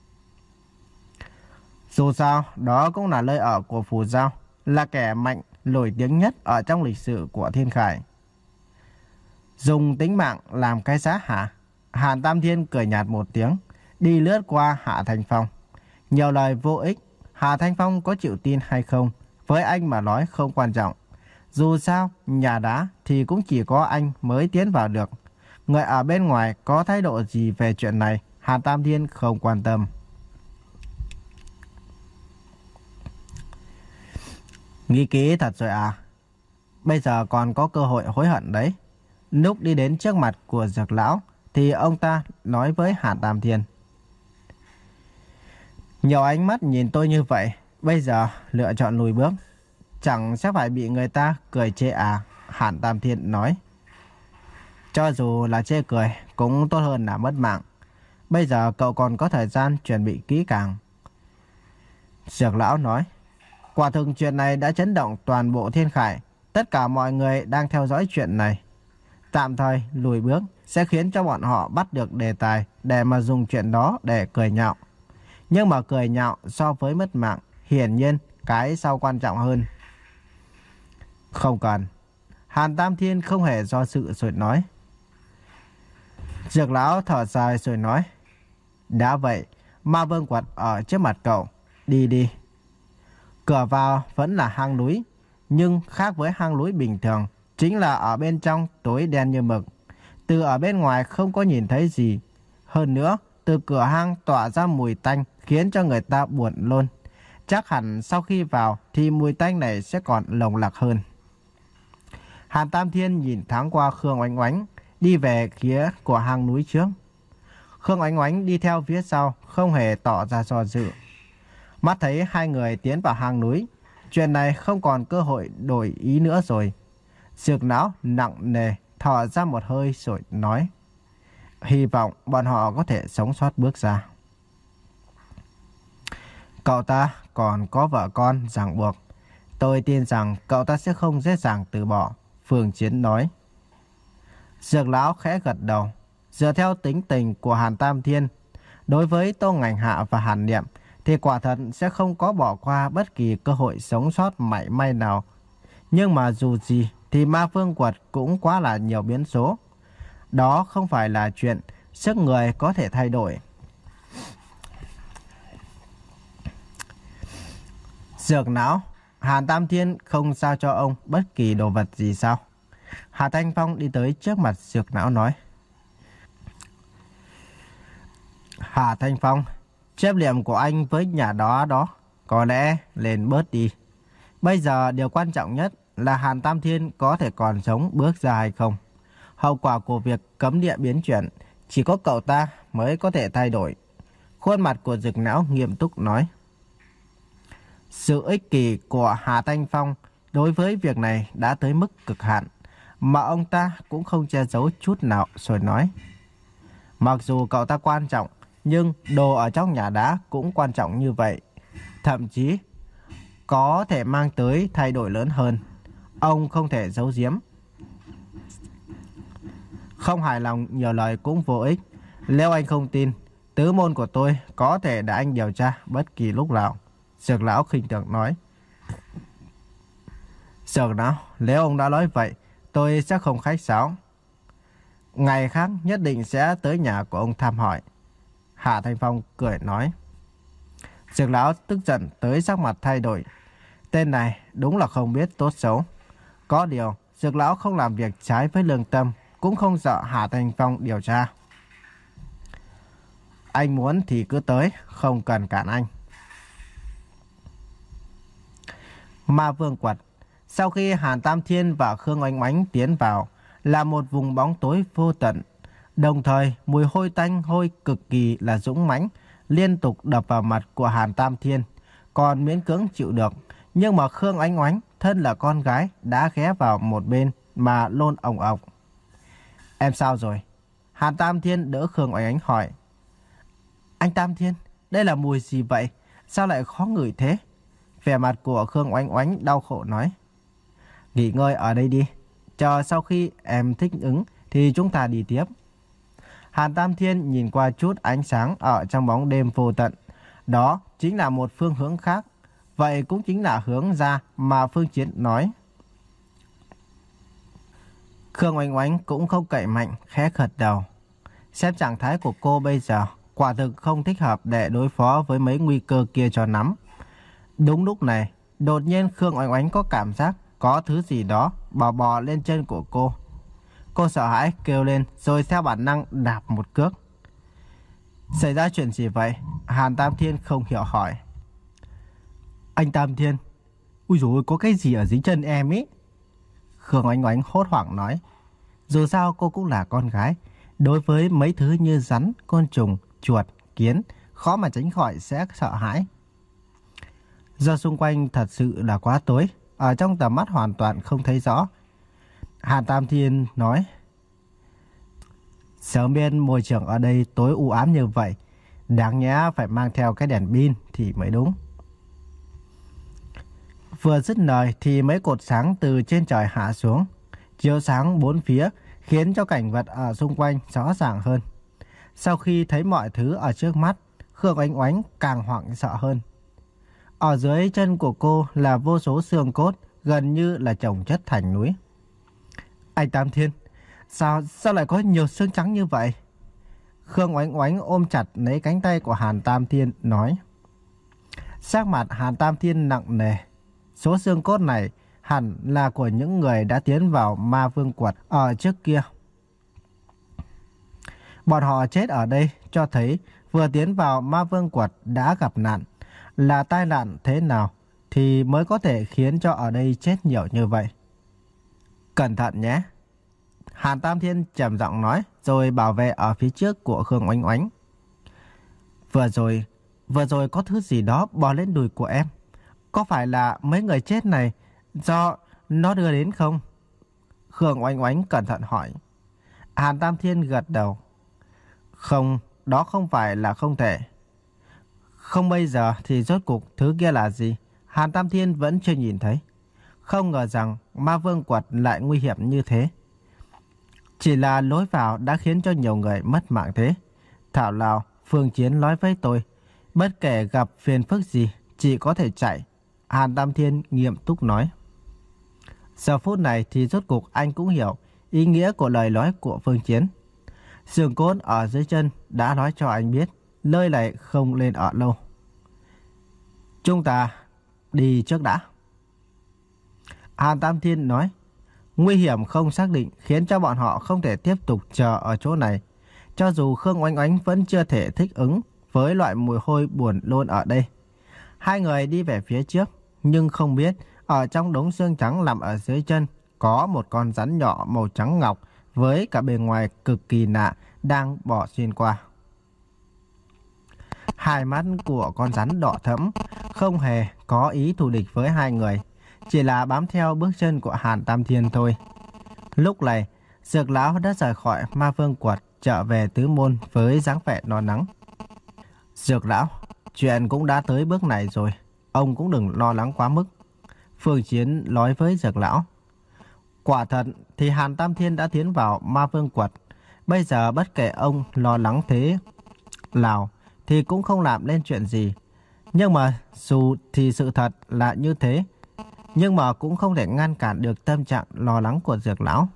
Dù sao, đó cũng là nơi ở của Phù Giao, là kẻ mạnh nổi tiếng nhất ở trong lịch sử của Thiên Khải. Dùng tính mạng làm cái giá hả? Hàn Tam Thiên cười nhạt một tiếng, đi lướt qua Hạ Thanh Phong. Nhiều lời vô ích, Hà Thanh Phong có chịu tin hay không, với anh mà nói không quan trọng. Dù sao, nhà đá thì cũng chỉ có anh mới tiến vào được. Người ở bên ngoài có thái độ gì về chuyện này, Hà Tam Thiên không quan tâm. Nghĩ kỹ thật rồi à? Bây giờ còn có cơ hội hối hận đấy. Lúc đi đến trước mặt của Dược Lão, thì ông ta nói với Hà Tam Thiên. Nhiều ánh mắt nhìn tôi như vậy, bây giờ lựa chọn lùi bước, chẳng sẽ phải bị người ta cười chê à? Hàn Tam Thiên nói. Cho dù là chê cười cũng tốt hơn là mất mạng. Bây giờ cậu còn có thời gian chuẩn bị kỹ càng. Dược Lão nói. Quả thực chuyện này đã chấn động toàn bộ Thiên Khải. Tất cả mọi người đang theo dõi chuyện này. Tạm thời lùi bước sẽ khiến cho bọn họ bắt được đề tài để mà dùng chuyện đó để cười nhạo. Nhưng mà cười nhạo so với mất mạng, hiển nhiên cái sau quan trọng hơn. Không cần. Hàn Tam Thiên không hề do dự rồi nói. Dược Lão thở dài rồi nói. Đã vậy, Ma Vương Quật ở trước mặt cậu, đi đi. Cửa vào vẫn là hang núi, nhưng khác với hang núi bình thường, chính là ở bên trong tối đen như mực. Từ ở bên ngoài không có nhìn thấy gì. Hơn nữa, từ cửa hang tỏa ra mùi tanh khiến cho người ta buồn nôn. Chắc hẳn sau khi vào thì mùi tanh này sẽ còn nồng nặc hơn. Hàn Tam Thiên nhìn thoáng qua Khương Oánh Oánh, đi về phía của hang núi trước. Khương Oánh Oánh đi theo phía sau, không hề tỏ ra do dự. Mắt thấy hai người tiến vào hang núi, chuyện này không còn cơ hội đổi ý nữa rồi. Dược Lão nặng nề thở ra một hơi rồi nói: hy vọng bọn họ có thể sống sót bước ra. Cậu ta còn có vợ con ràng buộc. Tôi tin rằng cậu ta sẽ không dễ dàng từ bỏ, Phương Chiến nói. Dược Lão khẽ gật đầu. Dựa theo tính tình của Hàn Tam Thiên, đối với Tô Ngành Hạ và Hàn Niệm thì quả thật sẽ không có bỏ qua bất kỳ cơ hội sống sót mảy may nào. Nhưng mà dù gì thì Ma Vương Quật cũng quá là nhiều biến số. Đó không phải là chuyện sức người có thể thay đổi. Dược Lão, Hàn Tam Thiên không giao cho ông bất kỳ đồ vật gì sao? Hà Thanh Phong đi tới trước mặt Dược Lão nói. Hà Thanh Phong, trách nhiệm của anh với nhà đó đó có lẽ lên bớt đi. Bây giờ điều quan trọng nhất là Hàn Tam Thiên có thể còn sống bước ra hay không. Hậu quả của việc cấm địa biến chuyển chỉ có cậu ta mới có thể thay đổi. Khuôn mặt của Dược Lão nghiêm túc nói. Sự ích kỷ của Hà Thanh Phong đối với việc này đã tới mức cực hạn, mà ông ta cũng không che giấu chút nào rồi nói. Mặc dù cậu ta quan trọng, nhưng đồ ở trong nhà đá cũng quan trọng như vậy. Thậm chí có thể mang tới thay đổi lớn hơn. Ông không thể giấu giếm. Không hài lòng nhiều lời cũng vô ích. Nếu anh không tin, tứ môn của tôi có thể để anh điều tra bất kỳ lúc nào, Dược Lão khinh thường nói. Dược Lão, nếu ông đã nói vậy, tôi sẽ không khách sáo. Ngày khác nhất định sẽ tới nhà của ông thăm hỏi, Hạ Thanh Phong cười nói. Dược Lão tức giận tới sắc mặt thay đổi. Tên này đúng là không biết tốt xấu. Có điều, Dược Lão không làm việc trái với lương tâm, cũng không sợ Hạ Thanh Phong điều tra. Anh muốn thì cứ tới, không cần cản anh. Ma Vương Quật. Sau khi Hàn Tam Thiên và Khương Oánh Oánh tiến vào, là một vùng bóng tối vô tận. Đồng thời, mùi hôi tanh hôi cực kỳ là dũng mãnh, liên tục đập vào mặt của Hàn Tam Thiên, còn miễn cưỡng chịu được. Nhưng mà Khương Oánh Oánh, thân là con gái, đã ghé vào một bên mà lôn ồng ọc. Em sao rồi? Hàn Tam Thiên đỡ Khương Oánh Oánh hỏi. Anh Tam Thiên, đây là mùi gì vậy? Sao lại khó ngửi thế? Vẻ mặt của Khương Oánh Oánh đau khổ nói. Nghỉ ngơi ở đây đi. Chờ sau khi em thích ứng thì chúng ta đi tiếp. Hàn Tam Thiên nhìn qua chút ánh sáng ở trong bóng đêm vô tận. Đó chính là một phương hướng khác. Vậy cũng chính là hướng ra mà Phương Chiến nói. Khương Oánh Oánh cũng không cậy mạnh, khẽ gật đầu. Xem trạng thái của cô bây giờ quả thực không thích hợp để đối phó với mấy nguy cơ kia cho lắm. Đúng lúc này, đột nhiên Khương Oánh Oánh có cảm giác có thứ gì đó bò bò lên chân của cô. Cô sợ hãi kêu lên rồi theo bản năng đạp một cước. Xảy ra chuyện gì vậy? Hàn Tam Thiên không hiểu hỏi. Anh Tam Thiên, ui dồi, có cái gì ở dưới chân em ý? Khương Oánh Oánh hốt hoảng nói. Dù sao cô cũng là con gái, đối với mấy thứ như rắn, côn trùng, chuột, kiến, khó mà tránh khỏi sẽ sợ hãi. Do xung quanh thật sự là quá tối, ở trong tầm mắt hoàn toàn không thấy rõ. Hàn Tam Thiên nói. Sớm biết môi trường ở đây tối u ám như vậy, đáng nhẽ phải mang theo cái đèn pin thì mới đúng. Vừa dứt lời thì mấy cột sáng từ trên trời hạ xuống, chiếu sáng bốn phía, khiến cho cảnh vật ở xung quanh rõ ràng hơn. Sau khi thấy mọi thứ ở trước mắt, Khương Oánh Oánh càng hoảng sợ hơn. Ở dưới chân của cô là vô số xương cốt, gần như là chồng chất thành núi. Anh Tam Thiên, sao sao lại có nhiều xương trắng như vậy? Khương Oánh Oánh ôm chặt lấy cánh tay của Hàn Tam Thiên nói. Sắc mặt Hàn Tam Thiên nặng nề. Số xương cốt này hẳn là của những người đã tiến vào Ma Vương Quật ở trước kia. Bọn họ chết ở đây cho thấy vừa tiến vào Ma Vương Quật đã gặp nạn. Là tai nạn thế nào thì mới có thể khiến cho ở đây chết nhiều như vậy? Cẩn thận nhé. Hàn Tam Thiên trầm giọng nói, rồi bảo vệ ở phía trước của Khương Oánh Oánh. Vừa rồi, vừa rồi có thứ gì đó bò lên đùi của em. Có phải là mấy người chết này do nó đưa đến không? Khương Oánh Oánh cẩn thận hỏi. Hàn Tam Thiên gật đầu. Không, đó không phải là không thể. Không bây giờ thì rốt cuộc thứ kia là gì? Hàn Tam Thiên vẫn chưa nhìn thấy. Không ngờ rằng Ma Vương Quật lại nguy hiểm như thế. Chỉ là lối vào đã khiến cho nhiều người mất mạng thế. Thảo nào Phương Chiến nói với tôi, bất kể gặp phiền phức gì, chỉ có thể chạy. Hàn Tam Thiên nghiêm túc nói. Giờ phút này thì rốt cuộc anh cũng hiểu ý nghĩa của lời nói của Phương Chiến. Xương cốt ở dưới chân đã nói cho anh biết nơi này không lên ở lâu. Chúng ta đi trước đã. Hàn Tam Thiên nói. Nguy hiểm không xác định khiến cho bọn họ không thể tiếp tục chờ ở chỗ này. Cho dù Khương Oánh Oánh vẫn chưa thể thích ứng với loại mùi hôi buồn nôn ở đây. Hai người đi về phía trước, nhưng không biết ở trong đống xương trắng nằm ở dưới chân có một con rắn nhỏ màu trắng ngọc với cả bề ngoài cực kỳ lạ đang bò xuyên qua. Hai mắt của con rắn đỏ thẫm, không hề có ý thù địch với hai người, chỉ là bám theo bước chân của Hàn Tam Thiên thôi. Lúc này, Dược lão đã rời khỏi Ma Vương Quật trở về Tứ Môn với dáng vẻ no nắng. Dược lão, chuyện cũng đã tới bước này rồi, ông cũng đừng lo lắng quá mức. Phương Chiến nói với Dược lão. Quả thật thì Hàn Tam Thiên đã tiến vào Ma Vương Quật. Bây giờ bất kể ông lo lắng thế nào thì cũng không làm lên chuyện gì. Nhưng mà dù thì sự thật là như thế, nhưng mà cũng không thể ngăn cản được tâm trạng lo lắng của Dược lão.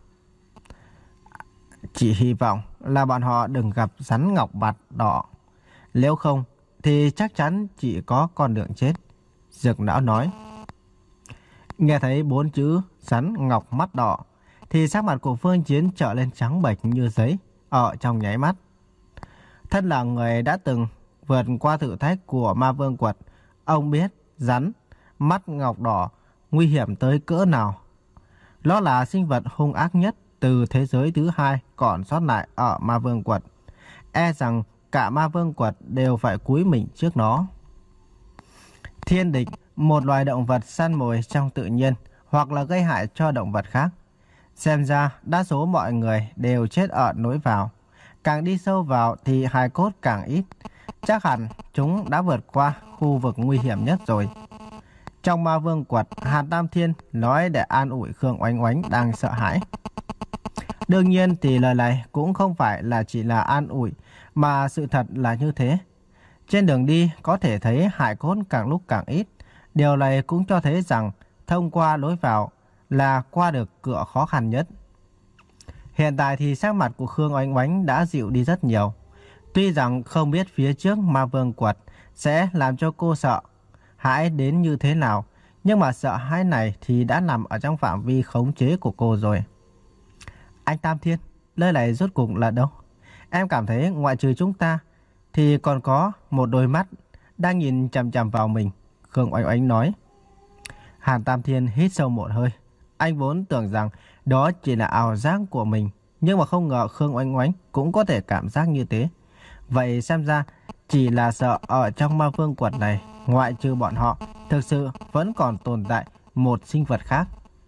Chỉ hy vọng là bọn họ đừng gặp rắn ngọc bạt đỏ. Nếu không thì chắc chắn chỉ có con đường chết. Dược lão nói. Nghe thấy bốn chữ rắn ngọc mắt đỏ thì sắc mặt của Phương Chiến trở lên trắng bệch như giấy ở trong nháy mắt. Thân là người đã từng vượt qua thử thách của Ma Vương Quật, ông biết rắn mắt ngọc đỏ nguy hiểm tới cỡ nào. Nó là sinh vật hung ác nhất từ thế giới thứ hai còn sót lại ở Ma Vương Quật. E rằng cả Ma Vương Quật đều phải cúi mình trước nó. Thiên địch, một loài động vật săn mồi trong tự nhiên hoặc là gây hại cho động vật khác. Xem ra đa số mọi người đều chết ở lối vào. Càng đi sâu vào thì hài cốt càng ít. Chắc hẳn chúng đã vượt qua khu vực nguy hiểm nhất rồi. Trong Ma Vương Quật, Hàn Tam Thiên nói để an ủi Khương Oánh Oánh đang sợ hãi. Đương nhiên thì lời này cũng không phải là chỉ là an ủi, mà sự thật là như thế. Trên đường đi có thể thấy hài cốt càng lúc càng ít. Điều này cũng cho thấy rằng thông qua lối vào là qua được cửa khó khăn nhất. Hiện tại thì sắc mặt của Khương Oánh Oánh đã dịu đi rất nhiều. Tuy rằng không biết phía trước Ma Vương Quật sẽ làm cho cô sợ hãi đến như thế nào, nhưng mà sợ hãi này thì đã nằm ở trong phạm vi khống chế của cô rồi. Anh Tam Thiên, nơi này rốt cuộc là đâu? Em cảm thấy ngoại trừ chúng ta thì còn có một đôi mắt đang nhìn chằm chằm vào mình, Khương Oánh Oánh nói. Hàn Tam Thiên hít sâu một hơi. Anh vốn tưởng rằng đó chỉ là ảo giác của mình, nhưng mà không ngờ Khương Oánh Oánh cũng có thể cảm giác như thế. Vậy xem ra chỉ là sợ ở trong Ma Vương Quật này, ngoại trừ bọn họ, thực sự vẫn còn tồn tại một sinh vật khác.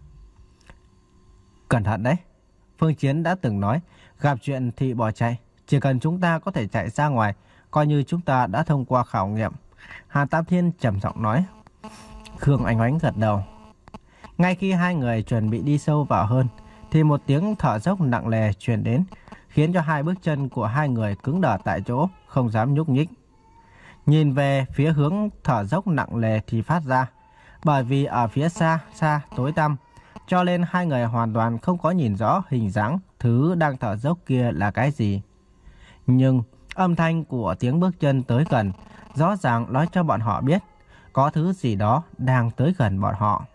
Cẩn thận đấy. Phương Chiến đã từng nói, gặp chuyện thì bỏ chạy. Chỉ cần chúng ta có thể chạy ra ngoài, coi như chúng ta đã thông qua khảo nghiệm. Hàn Tam Thiên trầm giọng nói. Khương Oánh Oánh gật đầu. Ngay khi hai người chuẩn bị đi sâu vào hơn, thì một tiếng thở dốc nặng nề truyền đến, khiến cho hai bước chân của hai người cứng đờ tại chỗ, không dám nhúc nhích. Nhìn về phía hướng thở dốc nặng nề thì phát ra, bởi vì ở phía xa xa tối tăm, cho nên hai người hoàn toàn không có nhìn rõ hình dáng thứ đang thở dốc kia là cái gì. Nhưng âm thanh của tiếng bước chân tới gần rõ ràng nói cho bọn họ biết có thứ gì đó đang tới gần bọn họ.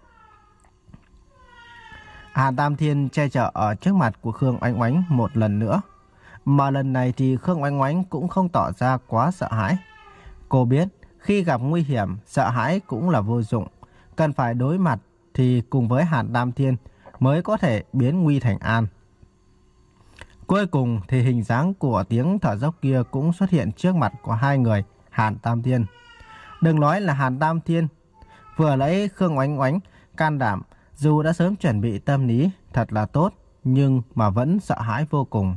Hàn Tam Thiên che chở ở trước mặt của Khương Oánh Oánh một lần nữa. Mà lần này thì Khương Oánh Oánh cũng không tỏ ra quá sợ hãi. Cô biết khi gặp nguy hiểm, sợ hãi cũng là vô dụng. Cần phải đối mặt thì cùng với Hàn Tam Thiên mới có thể biến nguy thành an. Cuối cùng thì hình dáng của tiếng thở dốc kia cũng xuất hiện trước mặt của hai người Hàn Tam Thiên. Đừng nói là Hàn Tam Thiên vừa lấy Khương Oánh Oánh can đảm, dù đã sớm chuẩn bị tâm lý thật là tốt, nhưng mà vẫn sợ hãi vô cùng.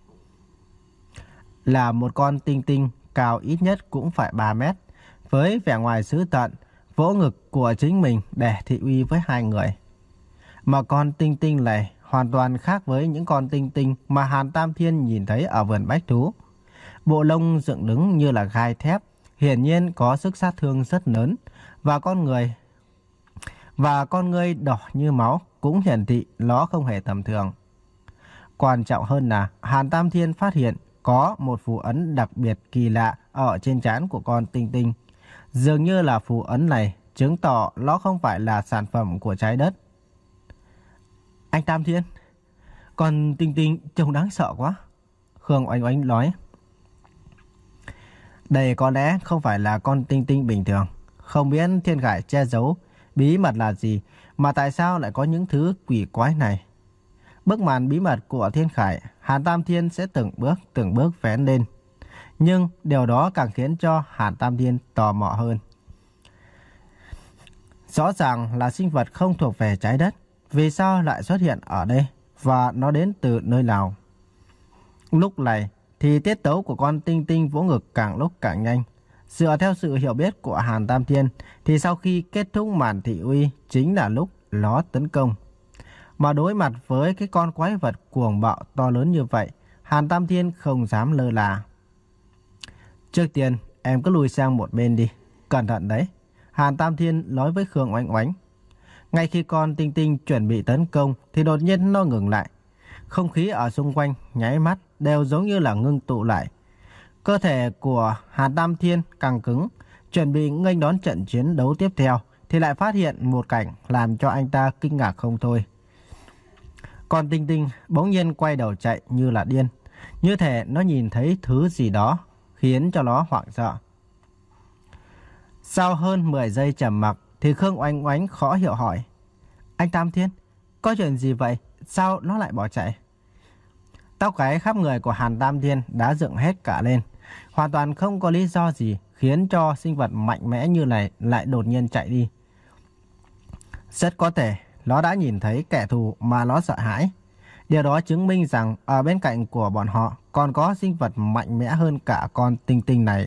Là một con tinh tinh cao ít nhất cũng phải ba mét, với vẻ ngoài dữ tợn, vỗ ngực của chính mình để thị uy với hai người. Mà con tinh tinh này hoàn toàn khác với những con tinh tinh mà Hàn Tam Thiên nhìn thấy ở vườn bách thú. Bộ lông dựng đứng như là gai thép, hiển nhiên có sức sát thương rất lớn, và con người và con ngươi đỏ như máu cũng hiển thị nó không hề tầm thường. Quan trọng hơn là Hàn Tam Thiên phát hiện có một phù ấn đặc biệt kỳ lạ ở trên trán của con tinh tinh. Dường như là phù ấn này chứng tỏ nó không phải là sản phẩm của trái đất. Anh Tam Thiên, con tinh tinh trông đáng sợ quá, Khương Oánh Oánh nói. Đây có lẽ không phải là con tinh tinh bình thường. Không biết Thiên Khải che giấu bí mật là gì, mà tại sao lại có những thứ quỷ quái này. Bức màn bí mật của Thiên Khải, Hàn Tam Thiên sẽ từng bước từng bước vén lên. Nhưng điều đó càng khiến cho Hàn Tam Thiên tò mò hơn. Rõ ràng là sinh vật không thuộc về trái đất, vì sao lại xuất hiện ở đây, và nó đến từ nơi nào? Lúc này thì tiết tấu của con tinh tinh vỗ ngực càng lúc càng nhanh. Dựa theo sự hiểu biết của Hàn Tam Thiên thì sau khi kết thúc màn thị uy chính là lúc nó tấn công. Mà đối mặt với cái con quái vật cuồng bạo to lớn như vậy, Hàn Tam Thiên không dám lơ là. Trước tiên em cứ lùi sang một bên đi, cẩn thận đấy, Hàn Tam Thiên nói với Khương Oánh Oánh. Ngay khi con tinh tinh chuẩn bị tấn công thì đột nhiên nó ngừng lại. Không khí ở xung quanh nháy mắt đều giống như là ngưng tụ lại. Cơ thể của Hàn Tam Thiên căng cứng, chuẩn bị nghênh đón trận chiến đấu tiếp theo thì lại phát hiện một cảnh làm cho anh ta kinh ngạc không thôi. Con tinh tinh bỗng nhiên quay đầu chạy như là điên, như thể nó nhìn thấy thứ gì đó khiến cho nó hoảng sợ. Sau hơn mười giây trầm mặc thì Khương Oánh Oánh khó hiểu hỏi: Anh Tam Thiên, có chuyện gì vậy? Sao nó lại bỏ chạy? Tóc gáy khắp người của Hàn Tam Thiên đã dựng hết cả lên. Hoàn toàn không có lý do gì khiến cho sinh vật mạnh mẽ như này lại đột nhiên chạy đi. Rất có thể nó đã nhìn thấy kẻ thù mà nó sợ hãi. Điều đó chứng minh rằng ở bên cạnh của bọn họ còn có sinh vật mạnh mẽ hơn cả con tinh tinh này.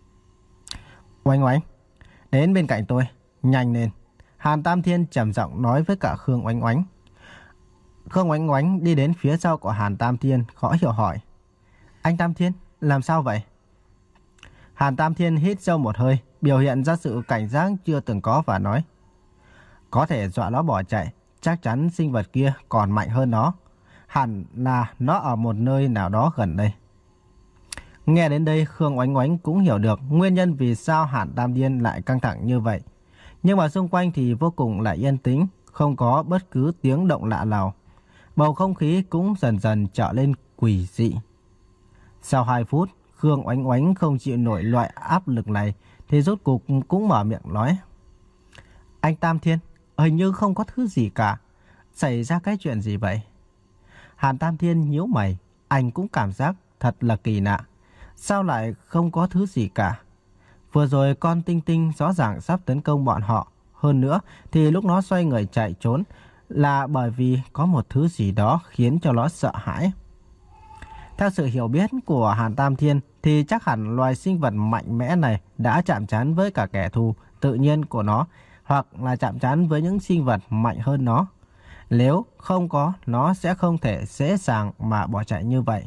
Oánh Oánh, đến bên cạnh tôi, nhanh lên, Hàn Tam Thiên trầm giọng nói với cả Khương Oánh Oánh. Khương Oánh Oánh đi đến phía sau của Hàn Tam Thiên, khó hiểu hỏi: Anh Tam Thiên, làm sao vậy? Hàn Tam Thiên hít sâu một hơi, biểu hiện ra sự cảnh giác chưa từng có và nói: Có thể dọa nó bỏ chạy, chắc chắn sinh vật kia còn mạnh hơn nó. Hẳn là nó ở một nơi nào đó gần đây. Nghe đến đây, Khương Oánh Oánh cũng hiểu được nguyên nhân vì sao Hàn Tam Thiên lại căng thẳng như vậy. Nhưng mà xung quanh thì vô cùng là yên tĩnh, không có bất cứ tiếng động lạ nào. Bầu không khí cũng dần dần trở lên quỷ dị. Sau hai phút, Khương Oánh Oánh không chịu nổi loại áp lực này thì rốt cuộc cũng mở miệng nói: Anh Tam Thiên, hình như không có thứ gì cả. Xảy ra cái chuyện gì vậy? Hàn Tam Thiên nhíu mày, anh cũng cảm giác thật là kỳ lạ. Sao lại không có thứ gì cả? Vừa rồi con tinh tinh rõ ràng sắp tấn công bọn họ. Hơn nữa thì lúc nó xoay người chạy trốn là bởi vì có một thứ gì đó khiến cho nó sợ hãi. Theo sự hiểu biết của Hàn Tam Thiên thì chắc hẳn loài sinh vật mạnh mẽ này đã chạm trán với cả kẻ thù tự nhiên của nó, hoặc là chạm trán với những sinh vật mạnh hơn nó. Nếu không có, nó sẽ không thể dễ dàng mà bỏ chạy như vậy.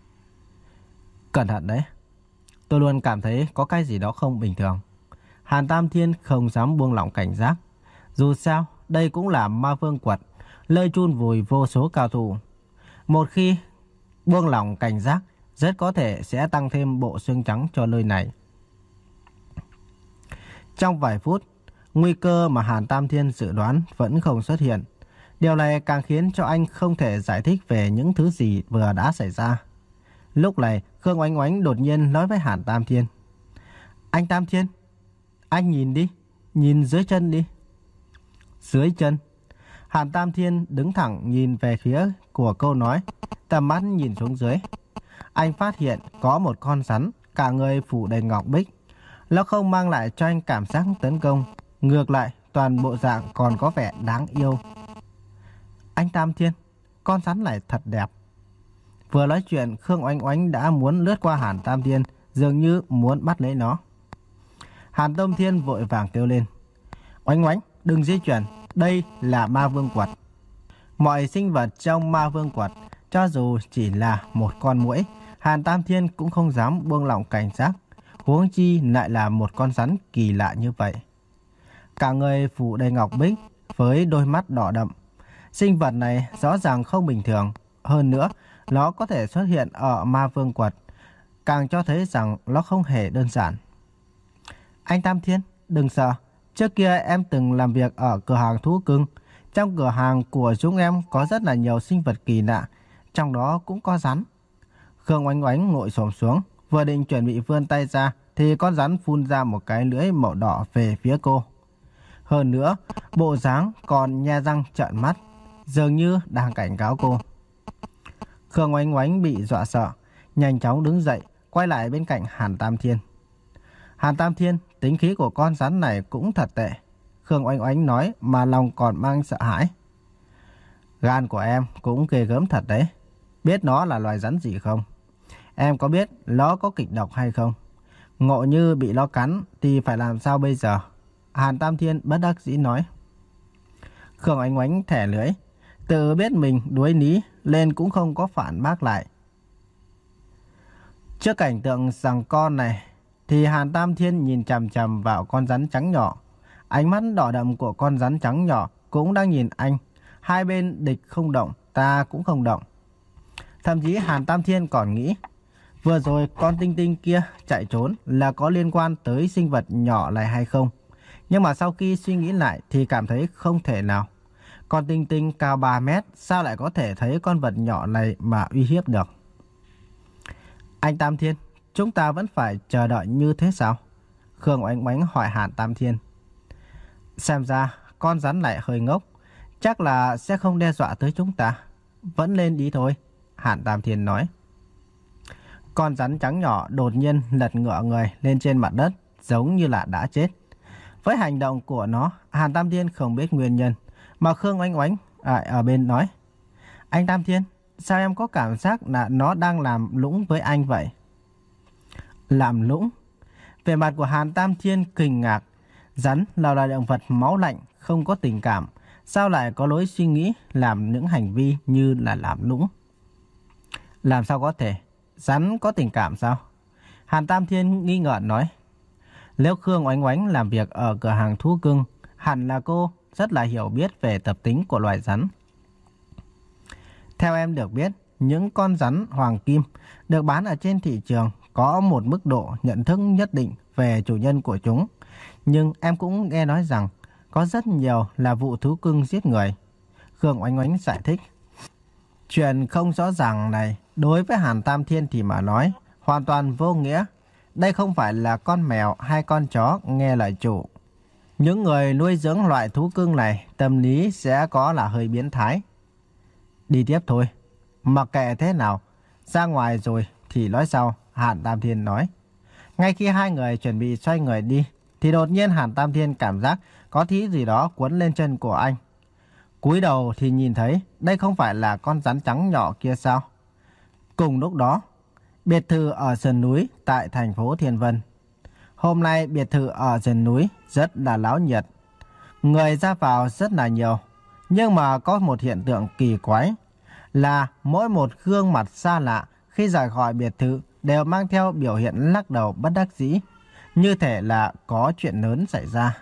Cẩn thận đấy, tôi luôn cảm thấy có cái gì đó không bình thường. Hàn Tam Thiên không dám buông lỏng cảnh giác. Dù sao, đây cũng là Ma Vương Quật, nơi chôn vùi vô số cao thủ. Một khi buông lỏng cảnh giác, rất có thể sẽ tăng thêm bộ xương trắng cho nơi này. Trong vài phút, nguy cơ mà Hàn Tam Thiên dự đoán vẫn không xuất hiện. Điều này càng khiến cho anh không thể giải thích về những thứ gì vừa đã xảy ra. Lúc này, Khương Oánh Oánh đột nhiên nói với Hàn Tam Thiên. Anh Tam Thiên, anh nhìn đi, nhìn dưới chân đi. Dưới chân? Hàn Tam Thiên đứng thẳng nhìn về phía của câu nói, tầm mắt nhìn xuống dưới. Anh phát hiện có một con rắn, cả người phủ đầy ngọc bích. Nó không mang lại cho anh cảm giác tấn công, ngược lại toàn bộ dạng còn có vẻ đáng yêu. Anh Tam Thiên, con rắn này thật đẹp. Vừa nói chuyện, Khương Oánh Oánh đã muốn lướt qua Hàn Tam Thiên, dường như muốn bắt lấy nó. Hàn Tam Thiên vội vàng kêu lên. Oánh Oánh, đừng di chuyển, đây là ma vương quật. Mọi sinh vật trong ma vương quật, cho dù chỉ là một con muỗi, Hàn Tam Thiên cũng không dám buông lỏng cảnh giác, huống chi lại là một con rắn kỳ lạ như vậy. Cả người phủ đầy ngọc bích với đôi mắt đỏ đậm. Sinh vật này rõ ràng không bình thường. Hơn nữa, nó có thể xuất hiện ở ma vương quật, càng cho thấy rằng nó không hề đơn giản. Anh Tam Thiên, đừng sợ. Trước kia em từng làm việc ở cửa hàng thú cưng. Trong cửa hàng của chúng em có rất là nhiều sinh vật kỳ lạ, trong đó cũng có rắn. Khương Oánh Oánh ngồi xổm xuống, vừa định chuẩn bị vươn tay ra thì con rắn phun ra một cái lưỡi màu đỏ về phía cô. Hơn nữa, bộ dáng còn nhe răng trợn mắt, dường như đang cảnh cáo cô. Khương Oánh Oánh bị dọa sợ, nhanh chóng đứng dậy, quay lại bên cạnh Hàn Tam Thiên. Hàn Tam Thiên, tính khí của con rắn này cũng thật tệ. Khương Oánh Oánh nói mà lòng còn mang sợ hãi. Gan của em cũng ghê gớm thật đấy. Biết nó là loài rắn gì không? Em có biết nó có kịch độc hay không? Ngộ như bị nó cắn thì phải làm sao bây giờ? Hàn Tam Thiên bất đắc dĩ nói. Khương Oánh Oánh thẻ lưỡi, tự biết mình đuối lý lên cũng không có phản bác lại. Trước cảnh tượng rằng con này thì Hàn Tam Thiên nhìn chằm chằm vào con rắn trắng nhỏ. Ánh mắt đỏ đậm của con rắn trắng nhỏ cũng đang nhìn anh. Hai bên địch không động, ta cũng không động. Thậm chí Hàn Tam Thiên còn nghĩ, vừa rồi con tinh tinh kia chạy trốn là có liên quan tới sinh vật nhỏ này hay không? Nhưng mà sau khi suy nghĩ lại thì cảm thấy không thể nào. Con tinh tinh cao ba mét, sao lại có thể thấy con vật nhỏ này mà uy hiếp được? Anh Tam Thiên, chúng ta vẫn phải chờ đợi như thế sao? Khương Oánh Oánh hỏi Hàn Tam Thiên. Xem ra con rắn này hơi ngốc, chắc là sẽ không đe dọa tới chúng ta. Vẫn lên đi thôi, Hàn Tam Thiên nói. Con rắn trắng nhỏ đột nhiên lật ngửa người lên trên mặt đất, giống như là đã chết. Với hành động của nó, Hàn Tam Thiên không biết nguyên nhân, mà Khương Oánh Oánh à, ở bên nói. Anh Tam Thiên, sao em có cảm giác là nó đang làm lũng với anh vậy? Làm lũng? Về mặt của Hàn Tam Thiên kinh ngạc. Rắn là loài động vật máu lạnh, không có tình cảm. Sao lại có lối suy nghĩ làm những hành vi như là làm lũng? Làm sao có thể? Rắn có tình cảm sao? Hàn Tam Thiên nghi ngờ nói. Nếu Khương Oánh Oánh làm việc ở cửa hàng thú cưng, hẳn là cô rất là hiểu biết về tập tính của loài rắn. Theo em được biết, những con rắn hoàng kim được bán ở trên thị trường có một mức độ nhận thức nhất định về chủ nhân của chúng. Nhưng em cũng nghe nói rằng có rất nhiều là vụ thú cưng giết người. Khương Oánh Oánh giải thích. Chuyện không rõ ràng này đối với Hàn Tam Thiên thì mà nói hoàn toàn vô nghĩa. Đây không phải là con mèo hay con chó nghe lời chủ. Những người nuôi dưỡng loại thú cưng này tâm lý sẽ có là hơi biến thái. Đi tiếp thôi. Mặc kệ thế nào, ra ngoài rồi thì nói sau, Hàn Tam Thiên nói. Ngay khi hai người chuẩn bị xoay người đi, thì đột nhiên Hàn Tam Thiên cảm giác có thứ gì đó quấn lên chân của anh. Cúi đầu thì nhìn thấy đây không phải là con rắn trắng nhỏ kia sao? Cùng lúc đó, biệt thự ở sườn núi tại thành phố Thiên Vân. Hôm nay biệt thự ở sườn núi rất là náo nhiệt. Người ra vào rất là nhiều. Nhưng mà có một hiện tượng kỳ quái là mỗi một gương mặt xa lạ khi rời khỏi biệt thự đều mang theo biểu hiện lắc đầu bất đắc dĩ, như thể là có chuyện lớn xảy ra.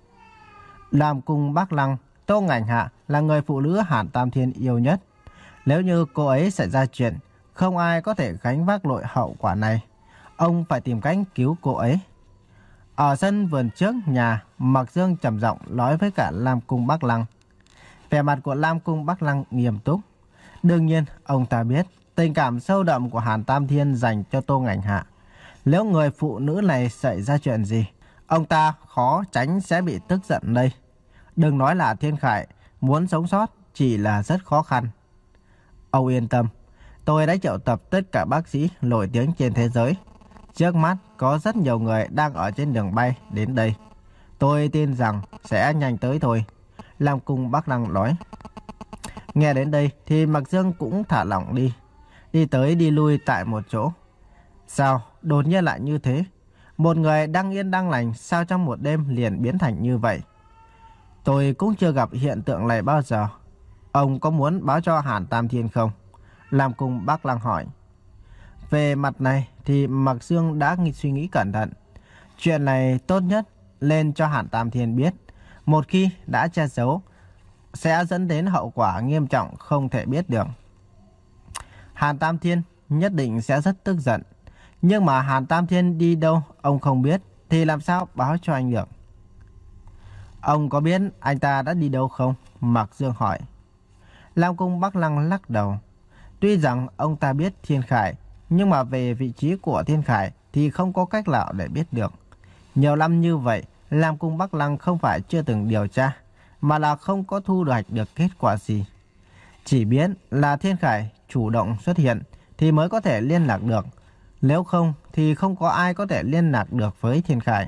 Làm cùng bác Lăng, Tô Ngảnh Hạ là người phụ nữ Hàn Tam Thiên yêu nhất. Nếu như cô ấy xảy ra chuyện, không ai có thể gánh vác nổi hậu quả này. Ông phải tìm cách cứu cô ấy. Ở sân vườn trước nhà, Mạc Dương trầm giọng nói với cả Lam Cung Bắc Lăng. Vẻ mặt của Lam Cung Bắc Lăng nghiêm túc. Đương nhiên, ông ta biết tình cảm sâu đậm của Hàn Tam Thiên dành cho Tô Ngành Hạ. Nếu người phụ nữ này xảy ra chuyện gì, ông ta khó tránh sẽ bị tức giận đây. Đừng nói là Thiên Khải, muốn sống sót chỉ là rất khó khăn. Ông yên tâm, tôi đã triệu tập tất cả bác sĩ nổi tiếng trên thế giới. Trước mắt có rất nhiều người đang ở trên đường bay đến đây. Tôi tin rằng sẽ nhanh tới thôi. Lam Cung Bắc Lăng nói. Nghe đến đây thì Mạc Dương cũng thả lỏng đi. Đi tới đi lui tại một chỗ. Sao đột nhiên lại như thế? Một người đang yên đang lành sao trong một đêm liền biến thành như vậy? Tôi cũng chưa gặp hiện tượng này bao giờ. Ông có muốn báo cho Hàn Tam Thiên không? Lam Cung Bắc Lăng hỏi. Về mặt này thì Mạc Dương đã suy nghĩ cẩn thận. Chuyện này tốt nhất lên cho Hàn Tam Thiên biết. Một khi đã che giấu sẽ dẫn đến hậu quả nghiêm trọng không thể biết được. Hàn Tam Thiên nhất định sẽ rất tức giận. Nhưng mà Hàn Tam Thiên đi đâu ông không biết thì làm sao báo cho anh được? Ông có biết anh ta đã đi đâu không? Mạc Dương hỏi. Lam Cung Bắc Lăng lắc đầu. Tuy rằng ông ta biết Thiên Khải, nhưng mà về vị trí của Thiên Khải thì không có cách nào để biết được. Nhiều năm như vậy, Lam Cung Bắc Lăng không phải chưa từng điều tra, mà là không có thu hoạch được kết quả gì. Chỉ biết là Thiên Khải chủ động xuất hiện thì mới có thể liên lạc được. Nếu không thì không có ai có thể liên lạc được với Thiên Khải.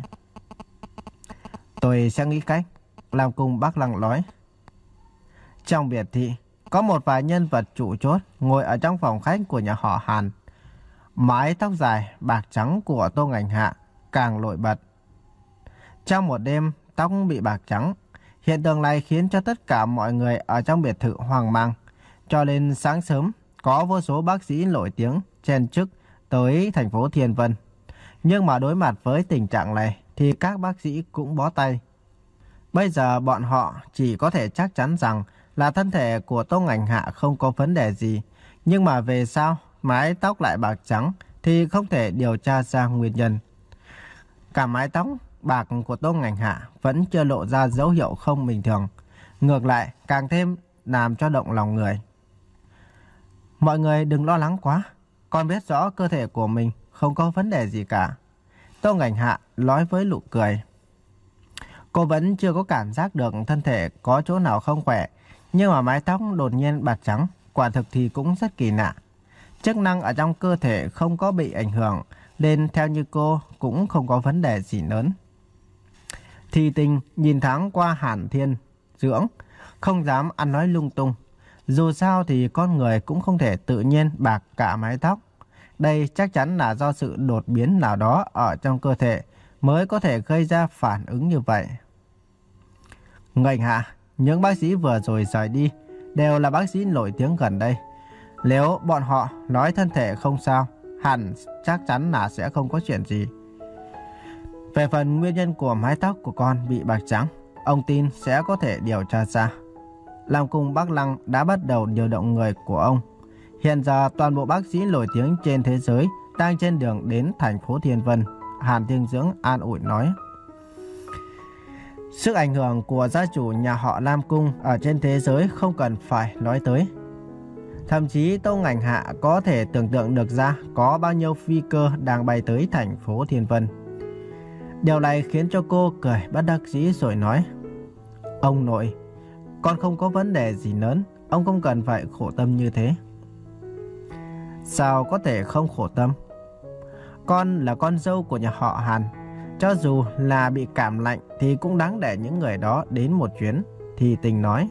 Tôi sẽ nghĩ cách, Lam Cung Bắc Lăng nói. Trong biệt thị, có một vài nhân vật trụ chốt ngồi ở trong phòng khách của nhà họ Hàn. Mái tóc dài bạc trắng của Tô Ngành Hạ càng nổi bật. Trong một đêm, tóc bị bạc trắng. Hiện tượng này khiến cho tất cả mọi người ở trong biệt thự hoang mang. Cho nên sáng sớm, có vô số bác sĩ nổi tiếng chen chúc tới thành phố Thiên Vân. Nhưng mà đối mặt với tình trạng này thì các bác sĩ cũng bó tay. Bây giờ bọn họ chỉ có thể chắc chắn rằng là thân thể của Tô Ngành Hạ không có vấn đề gì. Nhưng mà về sau mái tóc lại bạc trắng thì không thể điều tra ra nguyên nhân. Cả mái tóc bạc của Tô Ngành Hạ vẫn chưa lộ ra dấu hiệu không bình thường. Ngược lại càng thêm làm cho động lòng người. Mọi người đừng lo lắng quá. Con biết rõ cơ thể của mình không có vấn đề gì cả. Tô Ngành Hạ nói với nụ cười. Cô vẫn chưa có cảm giác được thân thể có chỗ nào không khỏe. Nhưng mà mái tóc đột nhiên bạc trắng, quả thực thì cũng rất kỳ lạ. Chức năng ở trong cơ thể không có bị ảnh hưởng, nên theo như cô cũng không có vấn đề gì lớn. Thì Tình nhìn thoáng qua Hàn Thiên Dưỡng, không dám ăn nói lung tung. Dù sao thì con người cũng không thể tự nhiên bạc cả mái tóc. Đây chắc chắn là do sự đột biến nào đó ở trong cơ thể mới có thể gây ra phản ứng như vậy. Ngành Hạ, những bác sĩ vừa rồi rời đi đều là bác sĩ nổi tiếng gần đây. Nếu bọn họ nói thân thể không sao, hẳn chắc chắn là sẽ không có chuyện gì. Về phần nguyên nhân của mái tóc của con bị bạc trắng, ông tin sẽ có thể điều tra ra. Lam Cung Bắc Lăng đã bắt đầu điều động người của ông. Hiện giờ toàn bộ bác sĩ nổi tiếng trên thế giới đang trên đường đến thành phố Thiên Vân. Hàn Thiên Dưỡng an ủi nói. Sức ảnh hưởng của gia chủ nhà họ Lam Cung ở trên thế giới không cần phải nói tới. Thậm chí Tô Ngành Hạ có thể tưởng tượng được ra có bao nhiêu phi cơ đang bay tới thành phố Thiên Vân. Điều này khiến cho cô cười bất đắc dĩ rồi nói. Ông nội, con không có vấn đề gì lớn, ông không cần phải khổ tâm như thế. Sao có thể không khổ tâm? Con là con dâu của nhà họ Hàn. Cho dù là bị cảm lạnh thì cũng đáng để những người đó đến một chuyến. Thì Tình nói.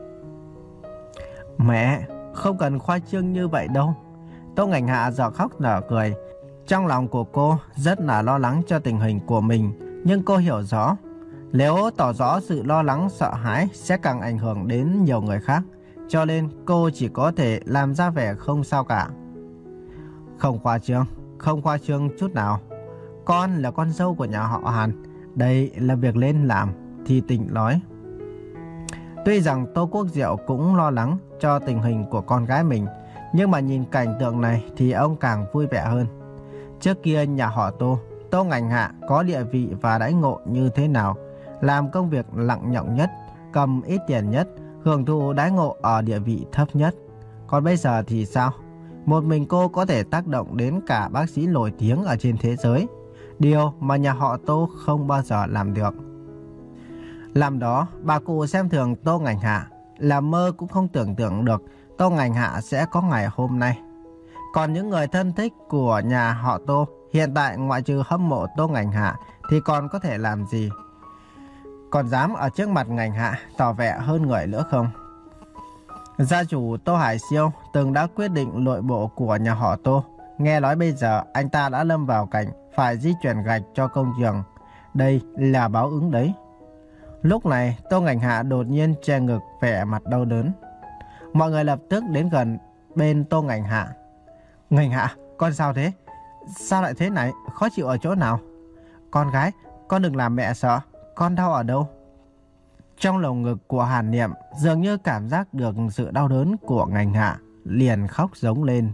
Mẹ, không cần khoa trương như vậy đâu. Tô Ngành Hạ giọt khóc nở cười. Trong lòng của cô rất là lo lắng cho tình hình của mình. Nhưng cô hiểu rõ, nếu tỏ rõ sự lo lắng sợ hãi sẽ càng ảnh hưởng đến nhiều người khác. Cho nên cô chỉ có thể làm ra vẻ không sao cả. Không khoa trương, không khoa trương chút nào. Con là con dâu của nhà họ Hàn, đây là việc nên làm. Thì Tình nói. Tuy rằng Tô Quốc Diệu cũng lo lắng cho tình hình của con gái mình, nhưng mà nhìn cảnh tượng này thì ông càng vui vẻ hơn. Trước kia nhà họ Tô, Tô Ngành Hạ có địa vị và đãi ngộ như thế nào, làm công việc lặng nhọc nhất, cầm ít tiền nhất, hưởng thụ đãi ngộ ở địa vị thấp nhất. Còn bây giờ thì sao? Một mình cô có thể tác động đến cả bác sĩ nổi tiếng ở trên thế giới, điều mà nhà họ Tô không bao giờ làm được. Làm đó, bà cụ xem thường Tô Ngành Hạ, làm mơ cũng không tưởng tượng được Tô Ngành Hạ sẽ có ngày hôm nay. Còn những người thân thích của nhà họ Tô hiện tại ngoại trừ hâm mộ Tô Ngành Hạ thì còn có thể làm gì? Còn dám ở trước mặt Ngành Hạ tỏ vẻ hơn người nữa không? Gia chủ Tô Hải Siêu từng đã quyết định nội bộ của nhà họ Tô. Nghe nói bây giờ anh ta đã lâm vào cảnh phải di chuyển gạch cho công trường. Đây là báo ứng đấy. Lúc này Tô Ngành Hạ đột nhiên che ngực vẻ mặt đau đớn. Mọi người lập tức đến gần bên Tô Ngành Hạ. Ngành Hạ, con sao thế? Sao lại thế này? Khó chịu ở chỗ nào? Con gái, con đừng làm mẹ sợ. Con đau ở đâu? Trong lồng ngực của Hàn Niệm dường như cảm giác được sự đau đớn của Ngành Hạ, liền khóc giống lên.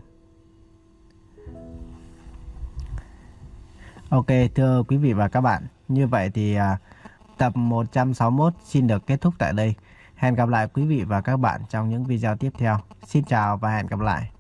Ok, thưa quý vị và các bạn, như vậy thì à, tập một trăm sáu mươi mốt xin được kết thúc tại đây. Hẹn gặp lại quý vị và các bạn trong những video tiếp theo. Xin chào và hẹn gặp lại.